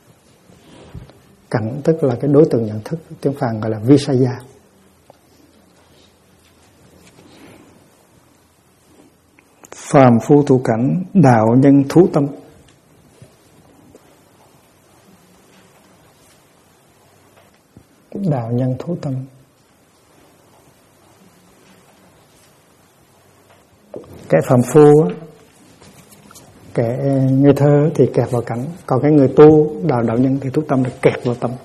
Cảnh tức là cái đối tượng nhận thức, tiếng Phạn gọi là Visaya. Phàm phu thủ cảnh, đạo nhân thú tâm. Đạo nhân thú tâm. Cái phàm phu á, cái người thơ thì kẹt vào cảnh, còn cái người tu đạo nhân thì thú tâm thì kẹt vào tâm.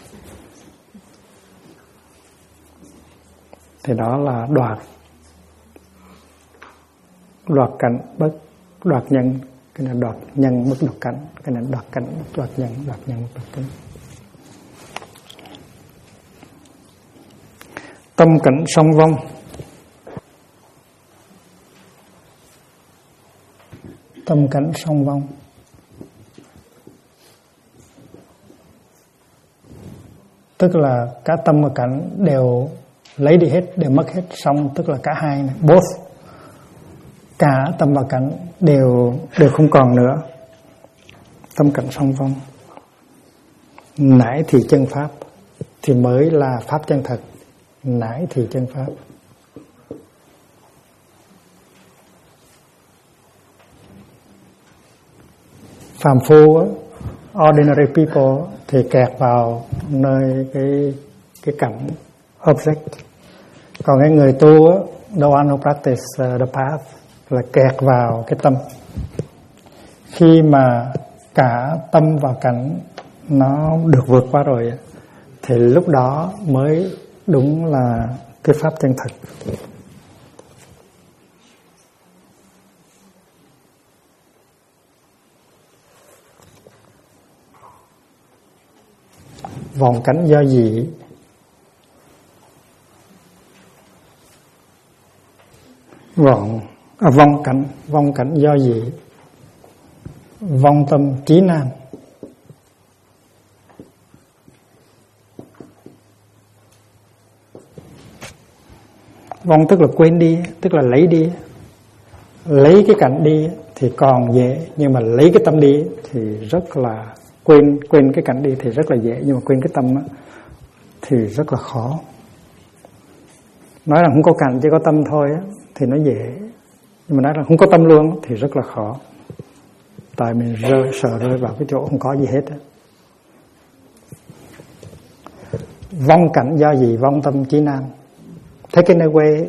Thì đó là đoạt cảnh bất đoạt nhân, cái này đoạt nhân bất đoạt cảnh, cái này đoạt cảnh đoạt nhân bất đoạt cảnh. Tâm cảnh song vong. Tâm cảnh song vong tức là cả tâm và cảnh đều lấy đi hết, đều mất hết, song tức là cả hai này, both, cả tâm và cảnh đều không còn nữa. Tâm cảnh song vong. Nãy thì chân pháp, thì mới là pháp chân thật, nãi thì chân pháp. Phàm phu, ordinary people thì kẹt vào nơi cái cảnh object. Còn cái người tu, the one who practice the path, là kẹt vào cái tâm. Khi mà cả tâm và cảnh nó được vượt qua rồi thì lúc đó mới đúng là cái pháp chân thật. Vọng cảnh do gì? Vong cảnh do gì? Vong tâm trí nan. Vong tức là quên đi, tức là lấy đi. Lấy cái cảnh đi thì còn dễ, nhưng mà lấy cái tâm đi thì rất là quên cái cảnh đi thì rất là dễ, nhưng mà quên cái tâm thì rất là khó. Nói rằng không có cảnh chỉ có tâm thôi thì nó dễ, nhưng mà nói rằng không có tâm luôn thì rất là khó. Tại mình sợ rơi vào cái chỗ không có gì hết. Vong cảnh do gì? Vong tâm trí nan. Taking away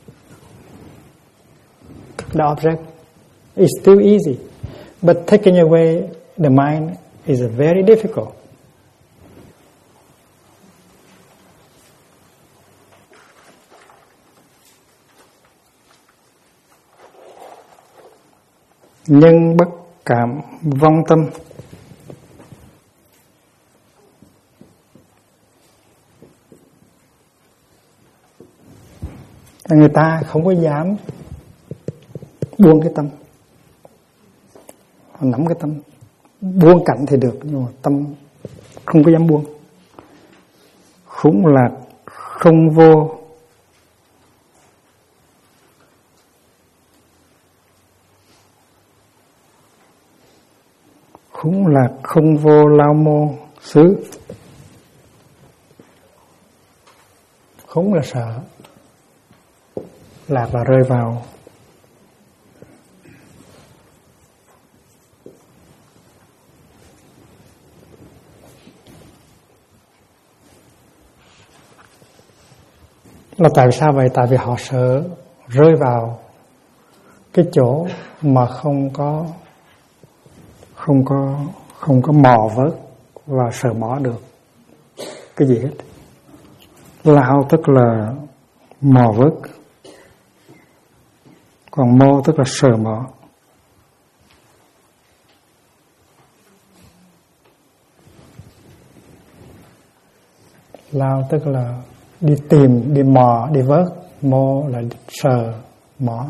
the object is still easy, but taking away the mind is very difficult. Nhưng bất cảm vong tâm. Người ta không có dám buông cái tâm. Họ nắm cái tâm. Buông cảnh thì được, nhưng mà tâm không có dám buông. Khủng lạc không vô. Khủng lạc không vô lao mô xứ. Khủng là sợ, lạc là rơi vào. Là tại sao vậy? Tại vì họ sợ rơi vào cái chỗ mà không có mò vớt và sờ mỏ được cái gì hết. Lao tức là mò vớt, còn mô tức là sờ mỏ. Lao tức là đi tìm, đi mò, đi vớt. Mô là sờ mỏ.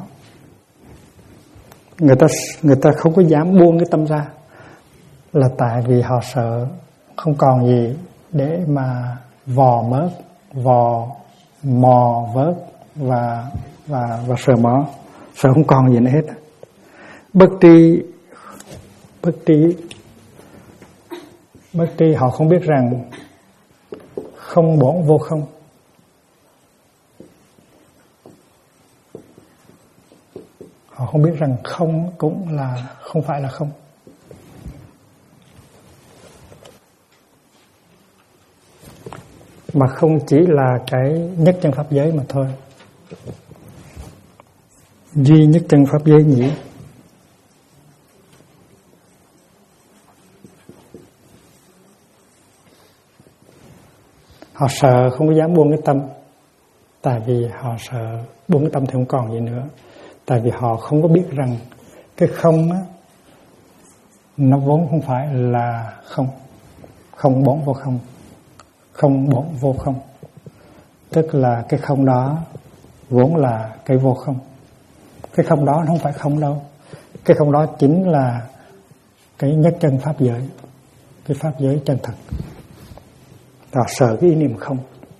Người ta không có dám buông cái tâm ra, là tại vì họ sợ không còn gì để mà mò vớt và sờ mỏ, sợ không còn gì nữa hết. Bất tri họ không biết rằng không bổn vô không. Họ không biết rằng không cũng là không phải là không. Mà không chỉ là cái nhất chân pháp giới mà thôi. Duy nhất chân pháp giới nhỉ? Họ sợ không có dám buông cái tâm. Tại vì họ sợ buông cái tâm thì không còn gì nữa. Tại vì họ không có biết rằng cái không á, nó vốn không phải là không. Không bổn vô không. Không bổn vô không. Tức là cái không đó vốn là cái vô không. Cái không đó nó không phải không đâu. Cái không đó chính là cái nhất chân pháp giới. Cái pháp giới chân thật. Họ sợ cái ý niệm không.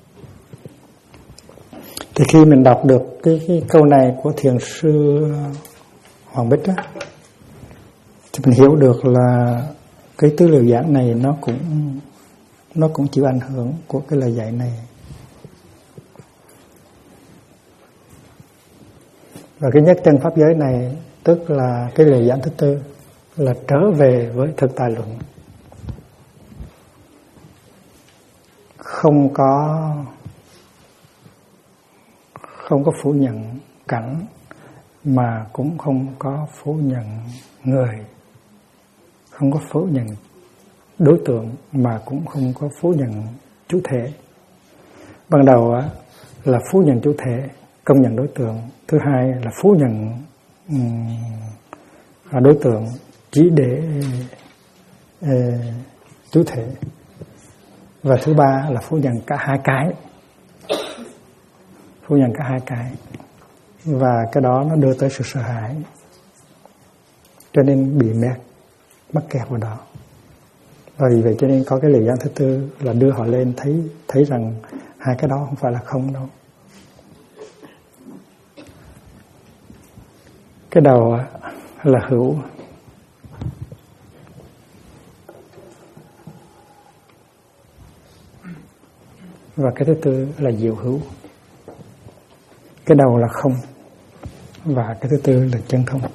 Thì khi mình đọc được cái câu này của thiền sư Hoàng Bích á, thì mình hiểu được là cái tứ liệu giảng này nó cũng nó cũng chịu ảnh hưởng của cái lời dạy này. Và cái nhất chân pháp giới này tức là cái lời giảng thứ tư, là trở về với thực tại luận. Không có phủ nhận cảnh, mà cũng không có phủ nhận người, không có phủ nhận đối tượng, mà cũng không có phủ nhận chủ thể. Ban đầu là phủ nhận chủ thể, công nhận đối tượng. Thứ hai là phủ nhận đối tượng chỉ để chủ thể. Và thứ ba là phủ nhận cả hai cái. Phủ nhận cả hai cái. Và cái đó nó đưa tới sự sợ hãi, cho nên bị mắc kẹt vào đó. Và vì vậy cho nên có cái lời giảng thứ tư là đưa họ lên thấy rằng hai cái đó không phải là không đâu. Cái đầu là hữu, và cái thứ tư là diệu hữu. Cái đầu là không, và cái thứ tư là chân không.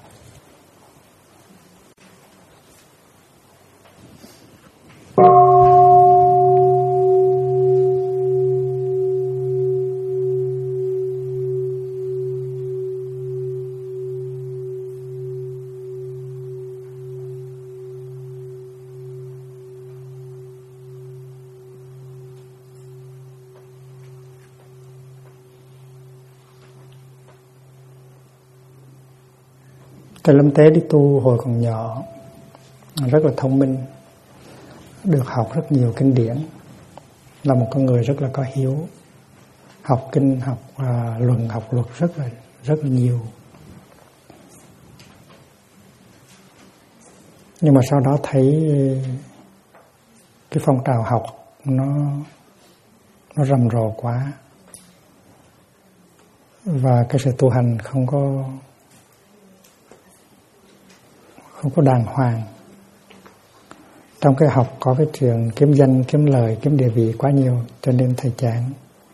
Thầy Lâm Tế đi tu hồi còn nhỏ, rất là thông minh, được học rất nhiều kinh điển, là một con người rất là có hiếu, học kinh, học luận, học luật rất là nhiều. Nhưng mà sau đó thấy cái phong trào học nó rầm rộ quá, và cái sự tu hành không có đàng hoàng. Trong cái học có cái chuyện kiếm danh, kiếm lời, kiếm địa vị quá nhiều, cho nên thầy chán.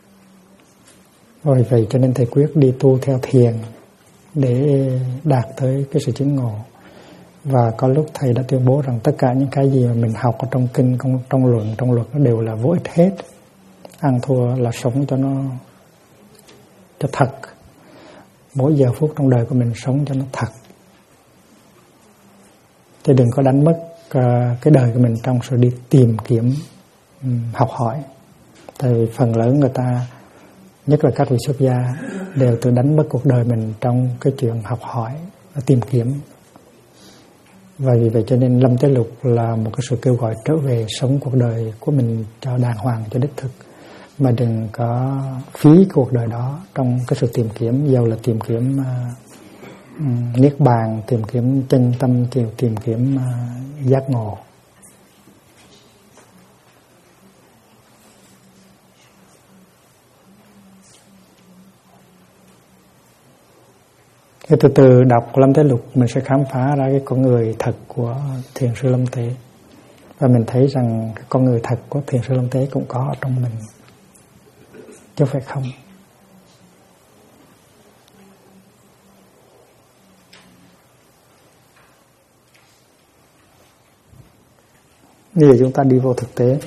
Vì vậy cho nên thầy quyết đi tu theo thiền để đạt tới cái sự chứng ngộ. Và có lúc thầy đã tuyên bố rằng tất cả những cái gì mà mình học ở trong kinh, trong luận, trong luật nó đều là vô ích hết. Ăn thua là sống cho nó thật. Mỗi giờ phút trong đời của mình sống cho nó thật. Chứ đừng có đánh mất cái đời của mình trong sự đi tìm kiếm, học hỏi. Tại vì phần lớn người ta, nhất là các vị xuất gia, đều tự đánh mất cuộc đời mình trong cái chuyện học hỏi và tìm kiếm. Và vì vậy cho nên Lâm Tế Lục là một cái sự kêu gọi trở về sống cuộc đời của mình cho đàng hoàng, cho đích thực, mà đừng có phí cuộc đời đó trong cái sự tìm kiếm, dầu là tìm kiếm niết bàn, tìm kiếm chân tâm, tìm kiếm giác ngộ. Cái từ từ đọc Lâm Tế Lục mình sẽ khám phá ra cái con người thật của Thiền sư Lâm Tế, và mình thấy rằng cái con người thật của Thiền sư Lâm Tế cũng có ở trong mình, chứ không phải không. Bây giờ chúng ta đi vô thực tế.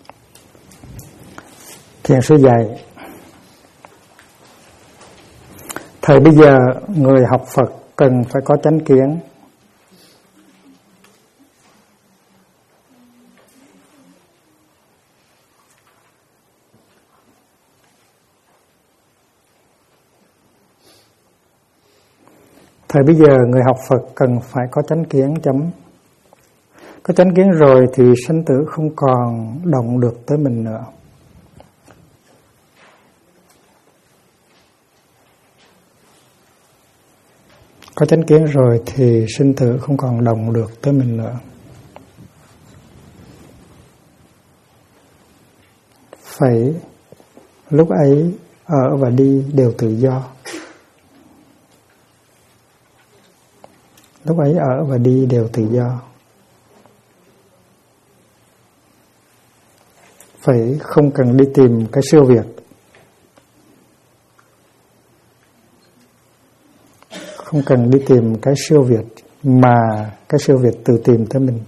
Thiền sư dạy thời bây giờ người học Phật cần phải có chánh kiến. Thời bây giờ người học Phật cần phải có chánh kiến chấm. Có chánh kiến rồi thì sinh tử không còn động được tới mình nữa. Có chánh kiến rồi thì sinh tử không còn động được tới mình nữa. Phải lúc ấy ở và đi đều tự do. Lúc ấy ở và đi đều tự do. phải không cần đi tìm cái siêu việt, không cần đi tìm cái siêu việt, mà cái siêu việt tự tìm tới mình.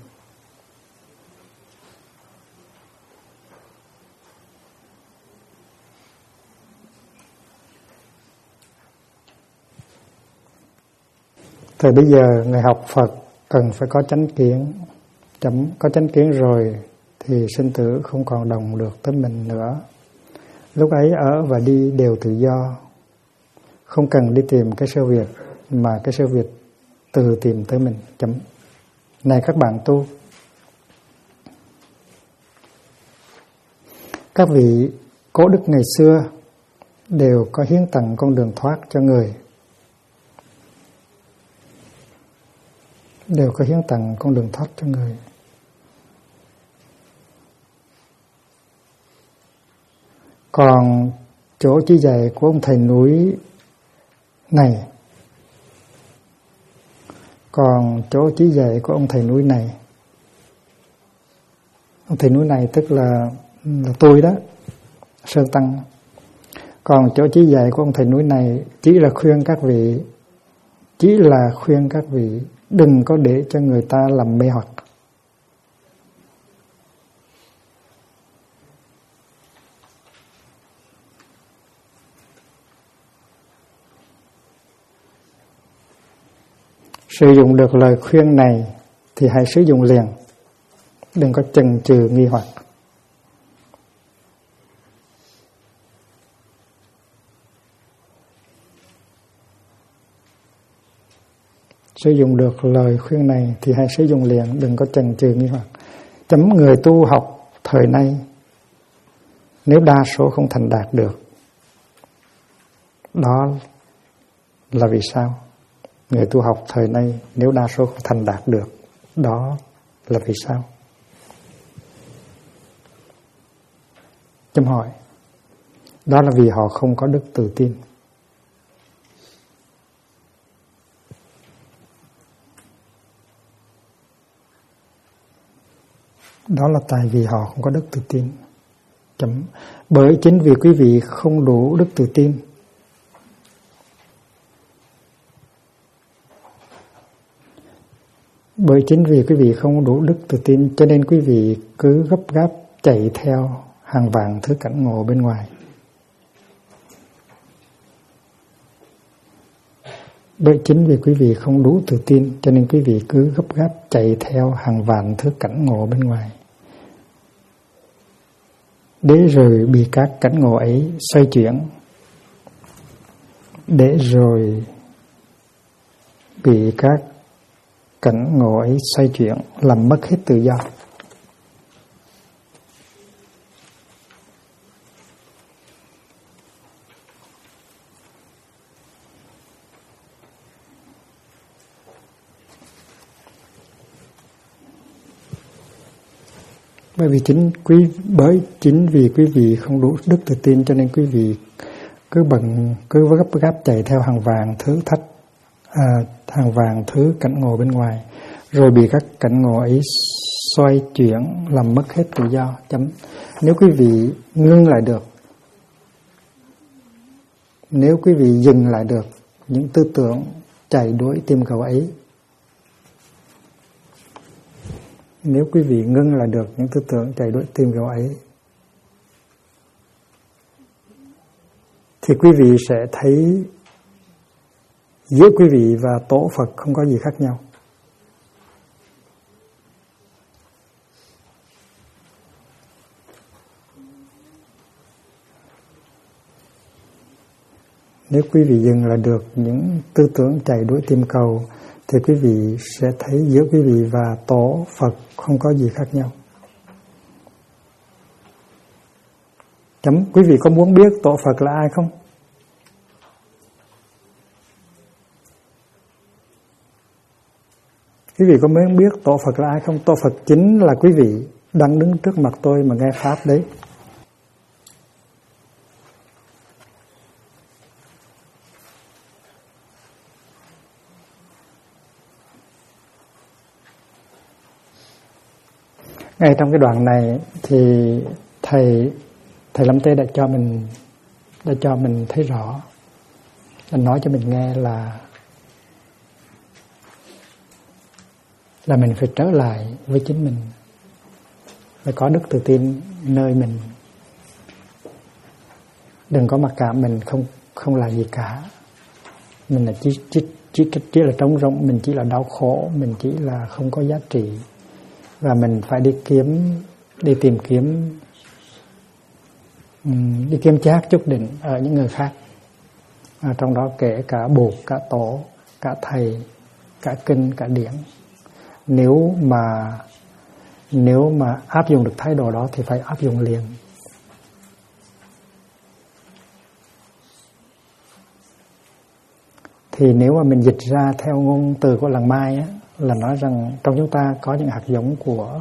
Thời bây giờ người học Phật cần phải có chánh kiến. Có chánh kiến rồi thì sinh tử không còn đồng được tới mình nữa. Lúc ấy ở và đi đều tự do, không cần đi tìm cái siêu việt, mà cái siêu việt tự tìm tới mình. Này các bạn tu, các vị cố đức ngày xưa đều có hiến tặng con đường thoát cho người, đều có hiến tặng con đường thoát cho người. Còn chỗ chỉ dạy của ông thầy núi này, còn chỗ chỉ dạy của ông thầy núi này, ông thầy núi này tức là tôi đó, Sơn Tăng. Còn chỗ chỉ dạy của ông thầy núi này chỉ là khuyên các vị đừng có để cho người ta làm mê hoặc. Sử dụng được lời khuyên này thì hãy sử dụng liền, đừng có chần chừ nghi hoặc. Sử dụng được lời khuyên này thì hãy sử dụng liền, đừng có chần chừ nghi hoặc. Người tu học thời nay, nếu đa số không thành đạt được, đó là vì sao? Người tu học thời nay nếu đa số không thành đạt được, đó là vì sao? Chấm hỏi. Đó là vì họ không có đức tự tin. Đó là tại vì họ không có đức tự tin. Bởi chính vì quý vị không đủ đức tự tin, bởi chính vì quý vị không đủ đức tự tin cho nên quý vị cứ gấp gáp chạy theo hàng vạn thứ cảnh ngộ bên ngoài. Bởi chính vì quý vị không đủ tự tin cho nên quý vị cứ gấp gáp chạy theo hàng vạn thứ cảnh ngộ bên ngoài, để rồi bị các cảnh ngộ ấy xoay chuyển, để rồi bị các cảnh ngộ ấy xoay chuyển làm mất hết tự do. Bởi chính vì quý vị không đủ đức tự tin cho nên quý vị cứ gấp gáp chạy theo hàng vàng thứ cảnh ngộ bên ngoài, rồi bị các cảnh ngộ ấy xoay chuyển làm mất hết tự do. Nếu quý vị ngưng lại được, nếu quý vị dừng lại được những tư tưởng chạy đuổi tìm cầu ấy, nếu quý vị ngưng lại được những tư tưởng chạy đuổi tìm cầu ấy, thì quý vị sẽ thấy giữa quý vị và tổ Phật không có gì khác nhau. Nếu quý vị dừng lại được những tư tưởng chạy đuổi tìm cầu thì quý vị sẽ thấy giữa quý vị và tổ Phật không có gì khác nhau. Quý vị có muốn biết tổ Phật là ai không? Quý vị có muốn biết tổ Phật là ai không? Tổ Phật chính là quý vị đang đứng trước mặt tôi mà nghe Pháp đấy. Ngay trong cái đoạn này thì thầy Lâm Tế đã cho mình thấy rõ, anh nói cho mình nghe là mình phải trở lại với chính mình, phải có đức tự tin nơi mình, đừng có mặc cảm mình không là gì cả, mình là chỉ là trống rỗng, mình chỉ là đau khổ, mình chỉ là không có giá trị, và mình phải đi tìm kiếm chác chút đỉnh ở những người khác, trong đó kể cả Bụt, cả Tổ, cả thầy, cả kinh, cả điển. Nếu mà áp dụng được thái độ đó thì phải áp dụng liền. Thì nếu mà mình dịch ra theo ngôn từ của làng Mai á, là nói rằng trong chúng ta có những hạt giống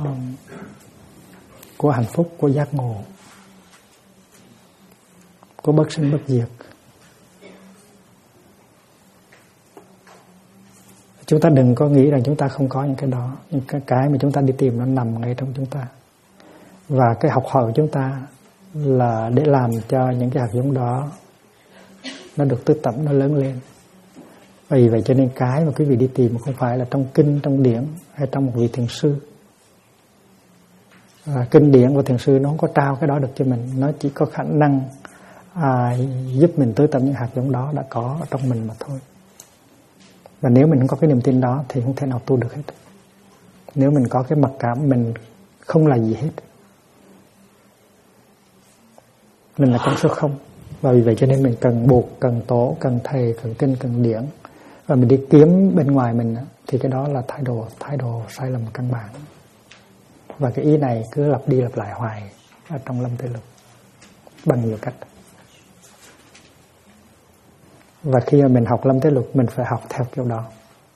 của hạnh phúc, của giác ngộ, của bất sinh bất diệt. Chúng ta đừng có nghĩ rằng chúng ta không có những cái đó. Những cái mà chúng ta đi tìm nó nằm ngay trong chúng ta. Và cái học hỏi của chúng ta là để làm cho những cái hạt giống đó nó được tưới tẩm, nó lớn lên. Vì vậy cho nên cái mà quý vị đi tìm không phải là trong kinh, trong điển hay trong một vị thiền sư. Kinh điển của thiền sư nó không có trao cái đó được cho mình. Nó chỉ có khả năng giúp mình tưới tẩm những hạt giống đó đã có ở trong mình mà thôi. Và nếu mình không có cái niềm tin đó thì không thể nào tu được hết. Nếu mình có cái mặc cảm mình không là gì hết, mình là con số không. Và vì vậy cho nên mình cần Bụt, cần Tổ, cần thầy, cần kinh, cần điển. Và mình đi kiếm bên ngoài mình thì cái đó là thái độ sai lầm căn bản. Và cái ý này cứ lặp đi lặp lại hoài ở trong Lâm Tế Lục bằng nhiều cách. Và khi mà mình học Lâm Tế Lục, mình phải học theo kiểu đó.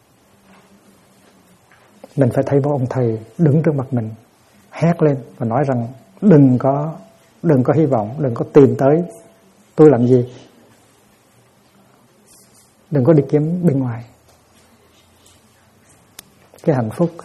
Mình phải thấy một ông thầy đứng trước mặt mình, hét lên và nói rằng đừng có hy vọng, đừng có tìm tới tôi làm gì, đừng có đi kiếm bên ngoài. Cái hạnh phúc,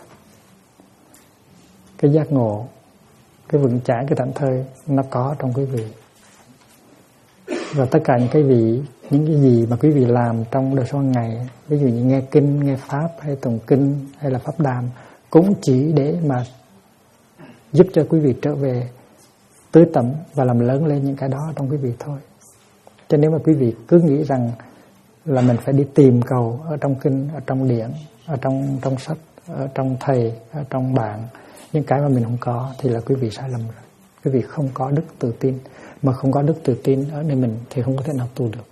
cái giác ngộ, cái vững chãi, cái thảnh thơi nó có trong quý vị. Và tất cả những cái gì mà quý vị làm trong đời sống hàng ngày, ví dụ như nghe kinh, nghe pháp hay tụng kinh hay là pháp đàm, cũng chỉ để mà giúp cho quý vị trở về tưới tẩm và làm lớn lên những cái đó trong quý vị thôi. Cho nếu mà quý vị cứ nghĩ rằng là mình phải đi tìm cầu ở trong kinh, ở trong điển, ở trong sách, ở trong thầy, ở trong bạn, những cái mà mình không có, thì là quý vị sai lầm rồi. Quý vị không có đức tự tin. Mà không có đức tự tin ở nơi mình thì không có thể nào tu được.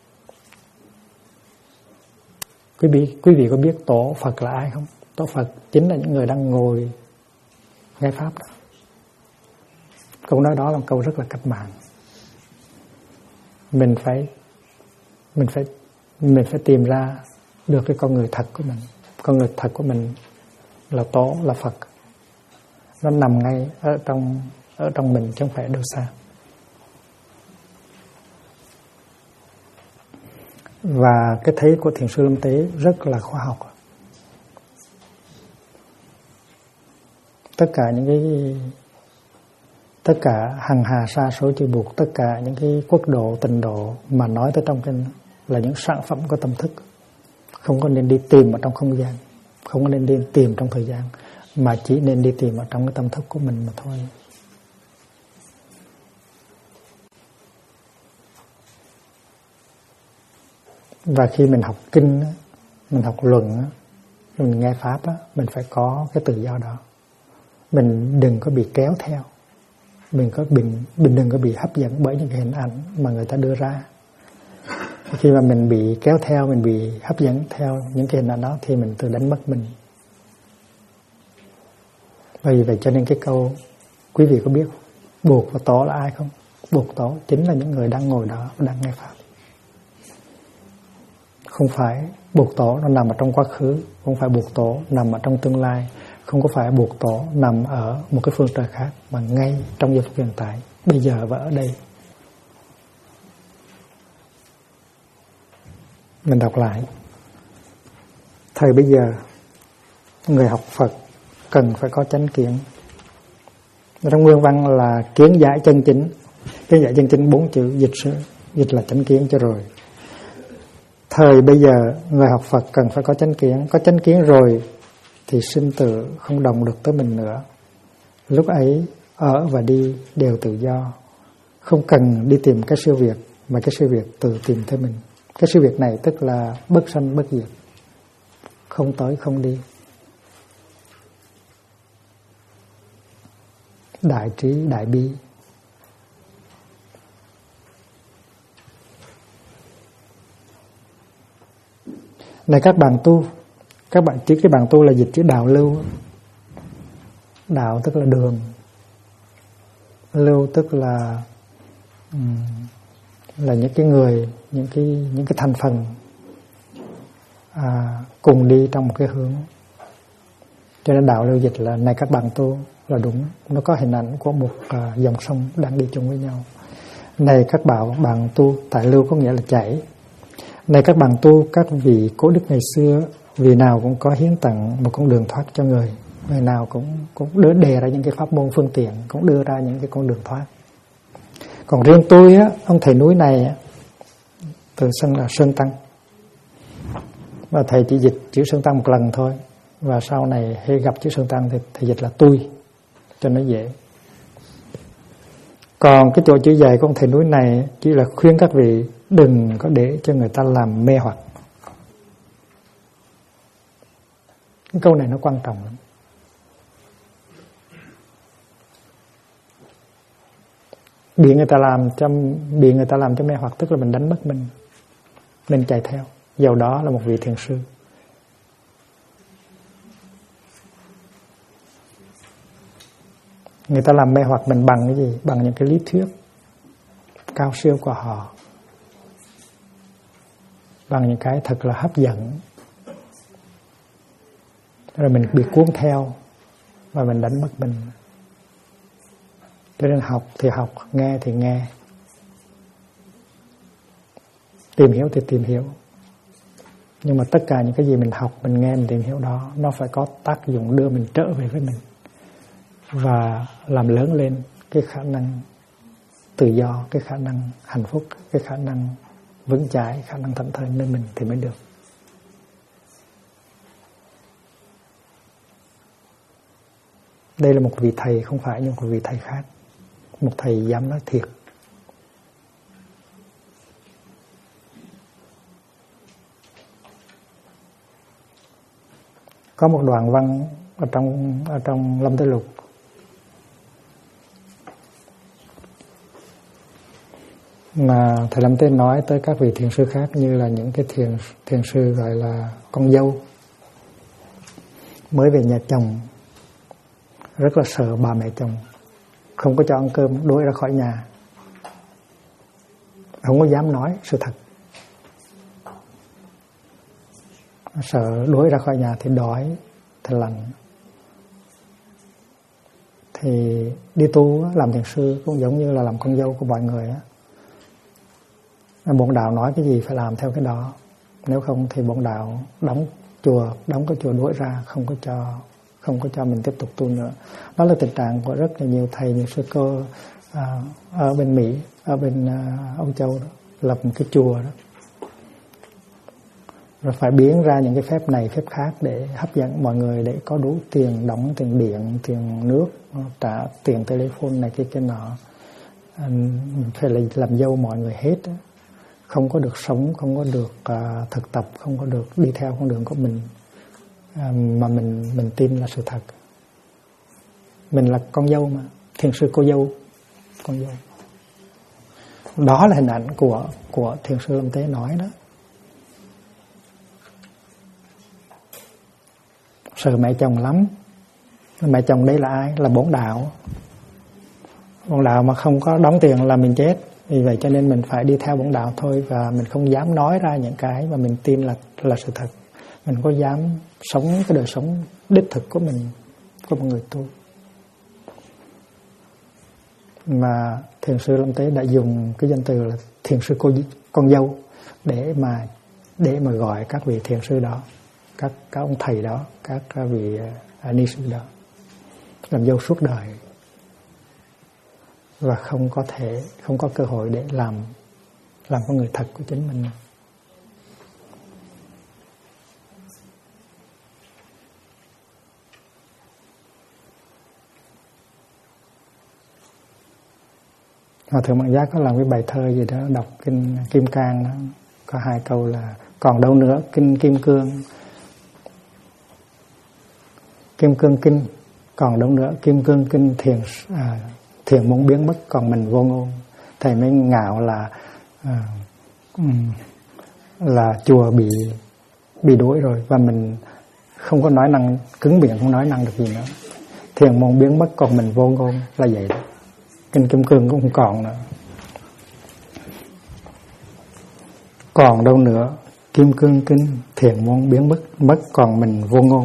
Quý vị có biết Tổ Phật là ai không? Tổ Phật chính là những người đang ngồi nghe pháp đó. Câu nói đó là một câu rất là cách mạng. Mình phải tìm ra được cái con người thật của mình. Con người thật của mình là Tổ, là Phật. Nó nằm ngay ở trong mình chứ không phải đâu xa. Và cái thấy của thiền sư Lâm Tế rất là khoa học. Tất cả hằng hà sa số chư Bụt, tất cả những cái quốc độ, tịnh độ mà nói tới trong kinh là những sản phẩm của tâm thức. Không có nên đi tìm ở trong không gian, không có nên đi tìm trong thời gian, mà chỉ nên đi tìm ở trong cái tâm thức của mình mà thôi. Và khi mình học kinh, mình học luận, mình nghe pháp, mình phải có cái tự do đó. Mình đừng có bị kéo theo, mình đừng có bị hấp dẫn bởi những cái hình ảnh mà người ta đưa ra. Khi mà mình bị kéo theo, mình bị hấp dẫn theo những cái hình ảnh đó thì mình tự đánh mất mình. Vì vậy cho nên cái câu, quý vị có biết Bụt và Tổ là ai không? Bụt, Tổ chính là những người đang ngồi đó và đang nghe pháp. Không phải Bụt Tổ nó nằm ở trong quá khứ, không phải Bụt Tổ nằm ở trong tương lai, không có phải Bụt Tổ nằm ở một cái phương trời khác, mà ngay trong giây phút hiện tại, bây giờ và ở đây. Mình đọc lại. Thời bây giờ, người học Phật cần phải có chánh kiến, Trong nguyên văn là kiến giải chân chính. Kiến giải chân chính 4 chữ dịch là chánh kiến cho rồi. Thời bây giờ người học Phật cần phải có chánh kiến. Có chánh kiến rồi thì sinh tử không động được tới mình nữa. Lúc ấy ở và đi đều tự do, không cần đi tìm cái siêu việt, mà cái siêu việt tự tìm tới mình. Cái siêu việt này tức là bất sanh bất diệt, không tới không đi. Đại trí đại bi. Này các bạn tu, các bạn chỉ cái bạn tu là dịch chữ đạo lưu. Đạo tức là đường, lưu tức là những cái người, những cái thành phần cùng đi trong một cái hướng. Cho nên đạo lưu dịch là này các bạn tu là đúng. Nó có hình ảnh của một dòng sông đang đi chung với nhau. Này các bạn tu, tại lưu có nghĩa là chảy. Này các bạn tu, các vị cố đức ngày xưa, vì nào cũng có hiến tặng một con đường thoát cho người. Người nào cũng đề ra những cái pháp môn phương tiện, cũng đưa ra những cái con đường thoát. Còn riêng tôi á, ông thầy núi này á, tự xưng là Sơn Tăng. Và thầy chỉ dịch chữ Sơn Tăng một lần thôi. Và sau này khi gặp chữ Sơn Tăng thì thầy dịch là tôi, cho nó dễ. Còn cái chỗ chữ dạy của ông thầy núi này chỉ là khuyên các vị đừng có để cho người ta làm mê hoặc. Cái câu này nó quan trọng lắm. Bị người ta làm cho mê hoặc tức là mình đánh mất mình chạy theo. Dầu đó là một vị thiền sư. Người ta làm mê hoặc mình bằng cái gì? Bằng những cái lý thuyết cao siêu của họ, bằng những cái thật là hấp dẫn, rồi mình bị cuốn theo và mình đánh mất mình. Cho nên học thì học, nghe thì nghe, tìm hiểu thì tìm hiểu. Nhưng mà tất cả những cái gì mình học, mình nghe, mình tìm hiểu đó, nó phải có tác dụng đưa mình trở về với mình và làm lớn lên cái khả năng tự do, cái khả năng hạnh phúc, cái khả năng vững chãi, khả năng thảnh thơi nơi mình thì mới được. Đây là một vị thầy, không phải như một vị thầy khác. Một thầy dám nói thiệt. Có một đoạn văn ở trong Lâm Tế Lục mà thầy Lâm Tế nói tới các vị thiền sư khác, như là những cái thiền sư gọi là con dâu mới về nhà chồng, rất là sợ bà mẹ chồng, không có cho ăn cơm, đuổi ra khỏi nhà, không có dám nói sự thật, sợ đuổi ra khỏi nhà thì đói thì lạnh. Thì đi tu làm thiền sư cũng giống như là làm con dâu của mọi người á. Bổn đạo nói cái gì phải làm theo cái đó, nếu không thì bổn đạo đóng cái chùa đuổi ra, không có cho mình tiếp tục tu nữa. Đó là tình trạng của rất là nhiều thầy, nhiều sư cô ở bên Mỹ, ở bên Âu Châu đó, lập một cái chùa đó, rồi phải biến ra những cái phép này phép khác để hấp dẫn mọi người, để có đủ tiền đóng tiền điện, tiền nước, trả tiền telephone này kia nọ. Phải làm dâu mọi người hết đó. Không có được sống, không có được thực tập, không có được đi theo con đường của mình, mà mình tin là sự thật. Mình là con dâu mà, thiền sư cô dâu, con dâu. Đó là hình ảnh của thiền sư Lâm Tế nói đó. Sợ mẹ chồng lắm. Mẹ chồng đây là ai? Là bổn đạo. Bổn đạo mà không có đóng tiền là mình chết. Vì vậy cho nên mình phải đi theo bổn đạo thôi, và mình không dám nói ra những cái mà mình tin là sự thật. Mình có dám sống cái đời sống đích thực của mình, của một người tu. Mà thiền sư Lâm Tế đã dùng cái danh từ là thiền sư con dâu để mà gọi các vị thiền sư đó, các ông thầy đó, các vị ni sư đó làm dâu suốt đời. và không có cơ hội để làm con người thật của chính mình. Hòa thượng Mạng Giác có làm cái bài thơ gì đó, đọc kinh Kim Cang đó, có 2 câu là còn đâu nữa kinh Kim Cương kinh, còn đâu nữa Kim Cương kinh thiền muốn biến mất, còn mình vô ngôn. Thầy mới ngạo là chùa bị đuổi rồi và mình không có nói năng, cứng miệng không nói năng được gì nữa. Thiền muốn biến mất, còn mình vô ngôn là vậy đó. Kinh Kim Cương cũng không còn nữa. Còn đâu nữa Kim Cương kinh, thiền môn biến mất, còn mình vô ngôn.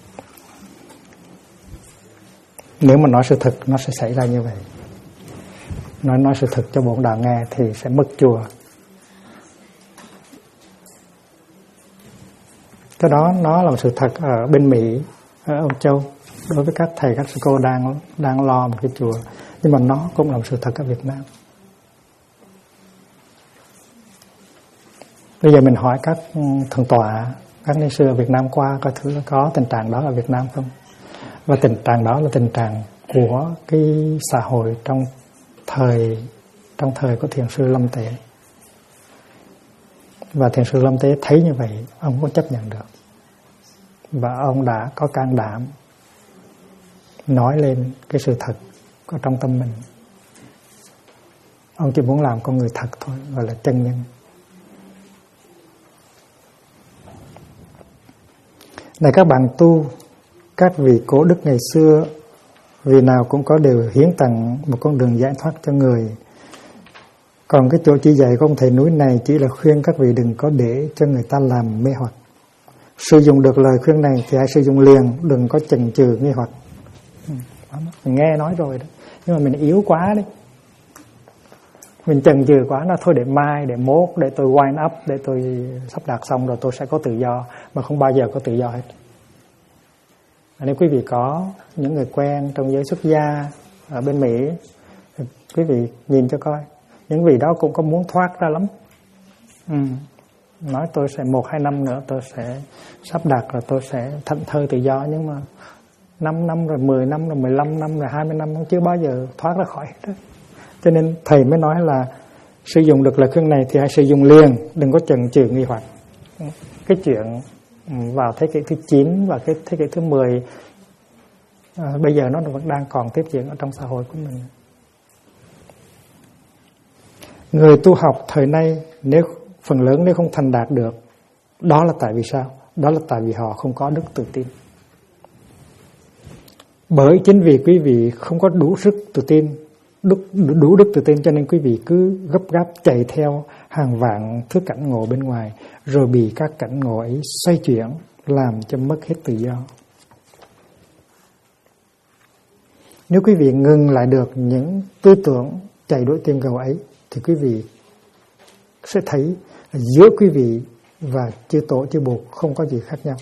Nếu mà nói sự thật nó sẽ xảy ra như vậy. Nói sự thật cho bổn đạo nghe thì sẽ mất chùa. Cái đó nó là sự thật ở bên Mỹ, ở Âu Châu, đối với các thầy các sư cô đang lo một cái chùa, nhưng mà nó cũng là một sự thật ở Việt Nam. Bây giờ mình hỏi các thượng tọa, các ni sư ở Việt Nam qua coi thử có tình trạng đó ở Việt Nam không. Và tình trạng đó là tình trạng của cái xã hội trong thời của Thiền sư Lâm Tế. Và Thiền sư Lâm Tế thấy như vậy, ông có chấp nhận được. Và ông đã có can đảm nói lên cái sự thật ở trong tâm mình. Ông chỉ muốn làm con người thật thôi, gọi là chân nhân. Này các bạn tu, các vị cổ đức ngày xưa, vì nào cũng có đều hiến tặng một con đường giải thoát cho người. Còn cái chỗ chỉ dạy của ông thầy núi này chỉ là khuyên các vị đừng có để cho người ta làm mê hoặc. Sử dụng được lời khuyên này thì hãy sử dụng liền, đừng có chần chừ nghi hoặc. Mình nghe nói rồi đó, nhưng mà mình yếu quá đấy. Mình chần chừ quá, nó thôi để mai, để mốt, để tôi wind up, để tôi sắp đặt xong rồi tôi sẽ có tự do, mà không bao giờ có tự do hết. Nếu quý vị có những người quen trong giới xuất gia ở bên Mỹ, quý vị nhìn cho coi, những vị đó cũng có muốn thoát ra lắm. Nói tôi sẽ 1-2 năm nữa tôi sẽ sắp đặt rồi tôi sẽ thảnh thơi tự do, nhưng mà 5 năm rồi 10 năm rồi 15 năm rồi 20 năm chưa bao giờ thoát ra khỏi hết. Cho nên thầy mới nói là sử dụng được lời khuyên này thì hãy sử dụng liền, đừng có chần chừ nghi hoặc. Cái chuyện vào thế kỷ thứ 9 và cái thế kỷ thứ 10 bây giờ nó vẫn đang còn tiếp diễn ở trong xã hội của mình. Người tu học thời nay phần lớn nếu không thành đạt được, đó là tại vì sao? Đó là tại vì họ không có đức tự tin. Bởi chính vì quý vị không có đủ sức tự tin, đủ đức tự tin, cho nên quý vị cứ gấp gáp chạy theo hàng vạn thứ cảnh ngộ bên ngoài, rồi bị các cảnh ngộ ấy xoay chuyển, làm cho mất hết tự do. Nếu quý vị ngừng lại được những tư tưởng chạy đuổi tìm cầu ấy, thì quý vị sẽ thấy giữa quý vị và chư tổ chư Bụt không có gì khác nhau.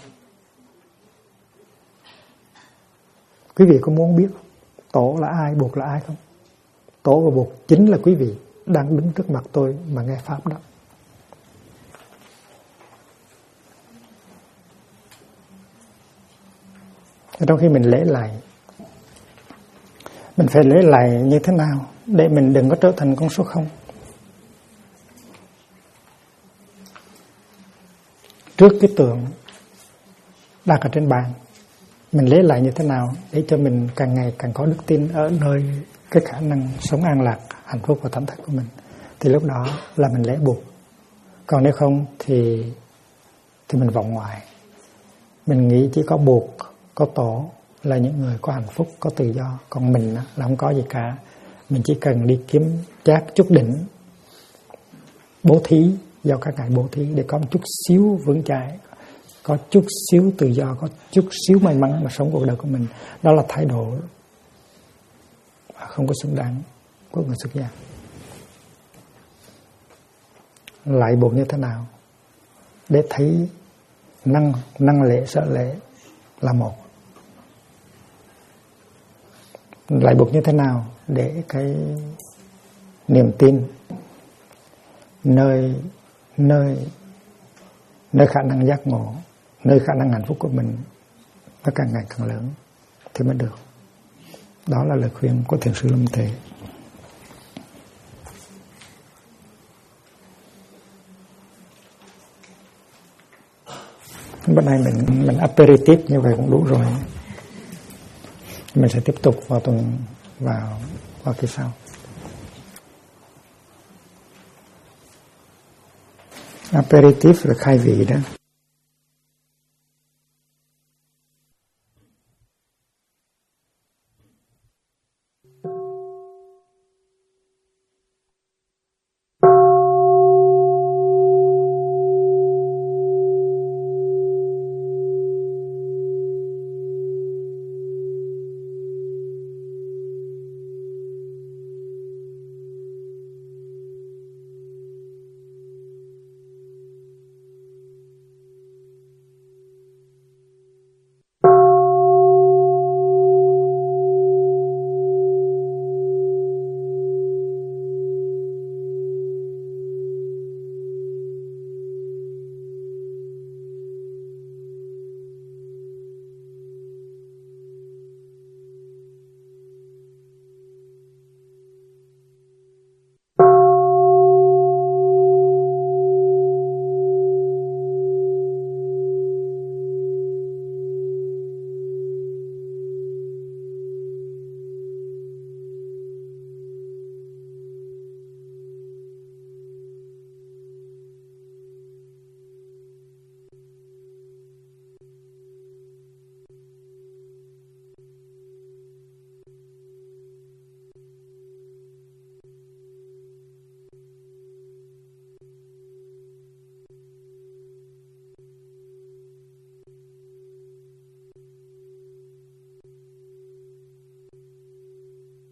Quý vị có muốn biết tổ là ai, Bụt là ai không? Tổ và Bụt chính là quý vị đang đứng trước mặt tôi mà nghe pháp đó. Trong khi mình lễ lại, mình phải lễ lại như thế nào để mình đừng có trở thành con số 0. Trước cái tượng đặt ở trên bàn, mình lễ lại như thế nào để cho mình càng ngày càng có đức tin ở nơi cái khả năng sống an lạc, hạnh phúc và thảnh thơi của mình. Thì lúc đó là mình lễ Bụt. Còn nếu không thì mình vọng ngoại. Mình nghĩ chỉ có Bụt, có tổ là những người có hạnh phúc, có tự do. Còn mình là không có gì cả. Mình chỉ cần đi kiếm chát chút đỉnh, bố thí, do các ngài bố thí để có một chút xíu vững chãi, có chút xíu tự do, có chút xíu may mắn mà sống cuộc đời của mình. Đó là thái độ không có xứng đáng của người xuất gia. Lại Bụt như thế nào để thấy năng lễ sợ lễ là một. lại buộc như thế nào để cái niềm tin nơi khả năng giác ngộ, nơi khả năng hạnh phúc của mình nó càng ngày càng lớn thì mới được. Đó là lời khuyên của Thiền sư Lâm Tề. Bữa nay mình aperitif như vậy cũng đủ rồi. Mình sẽ tiếp tục vào tuần vào kỳ sau. Aperitif là khai vị đó.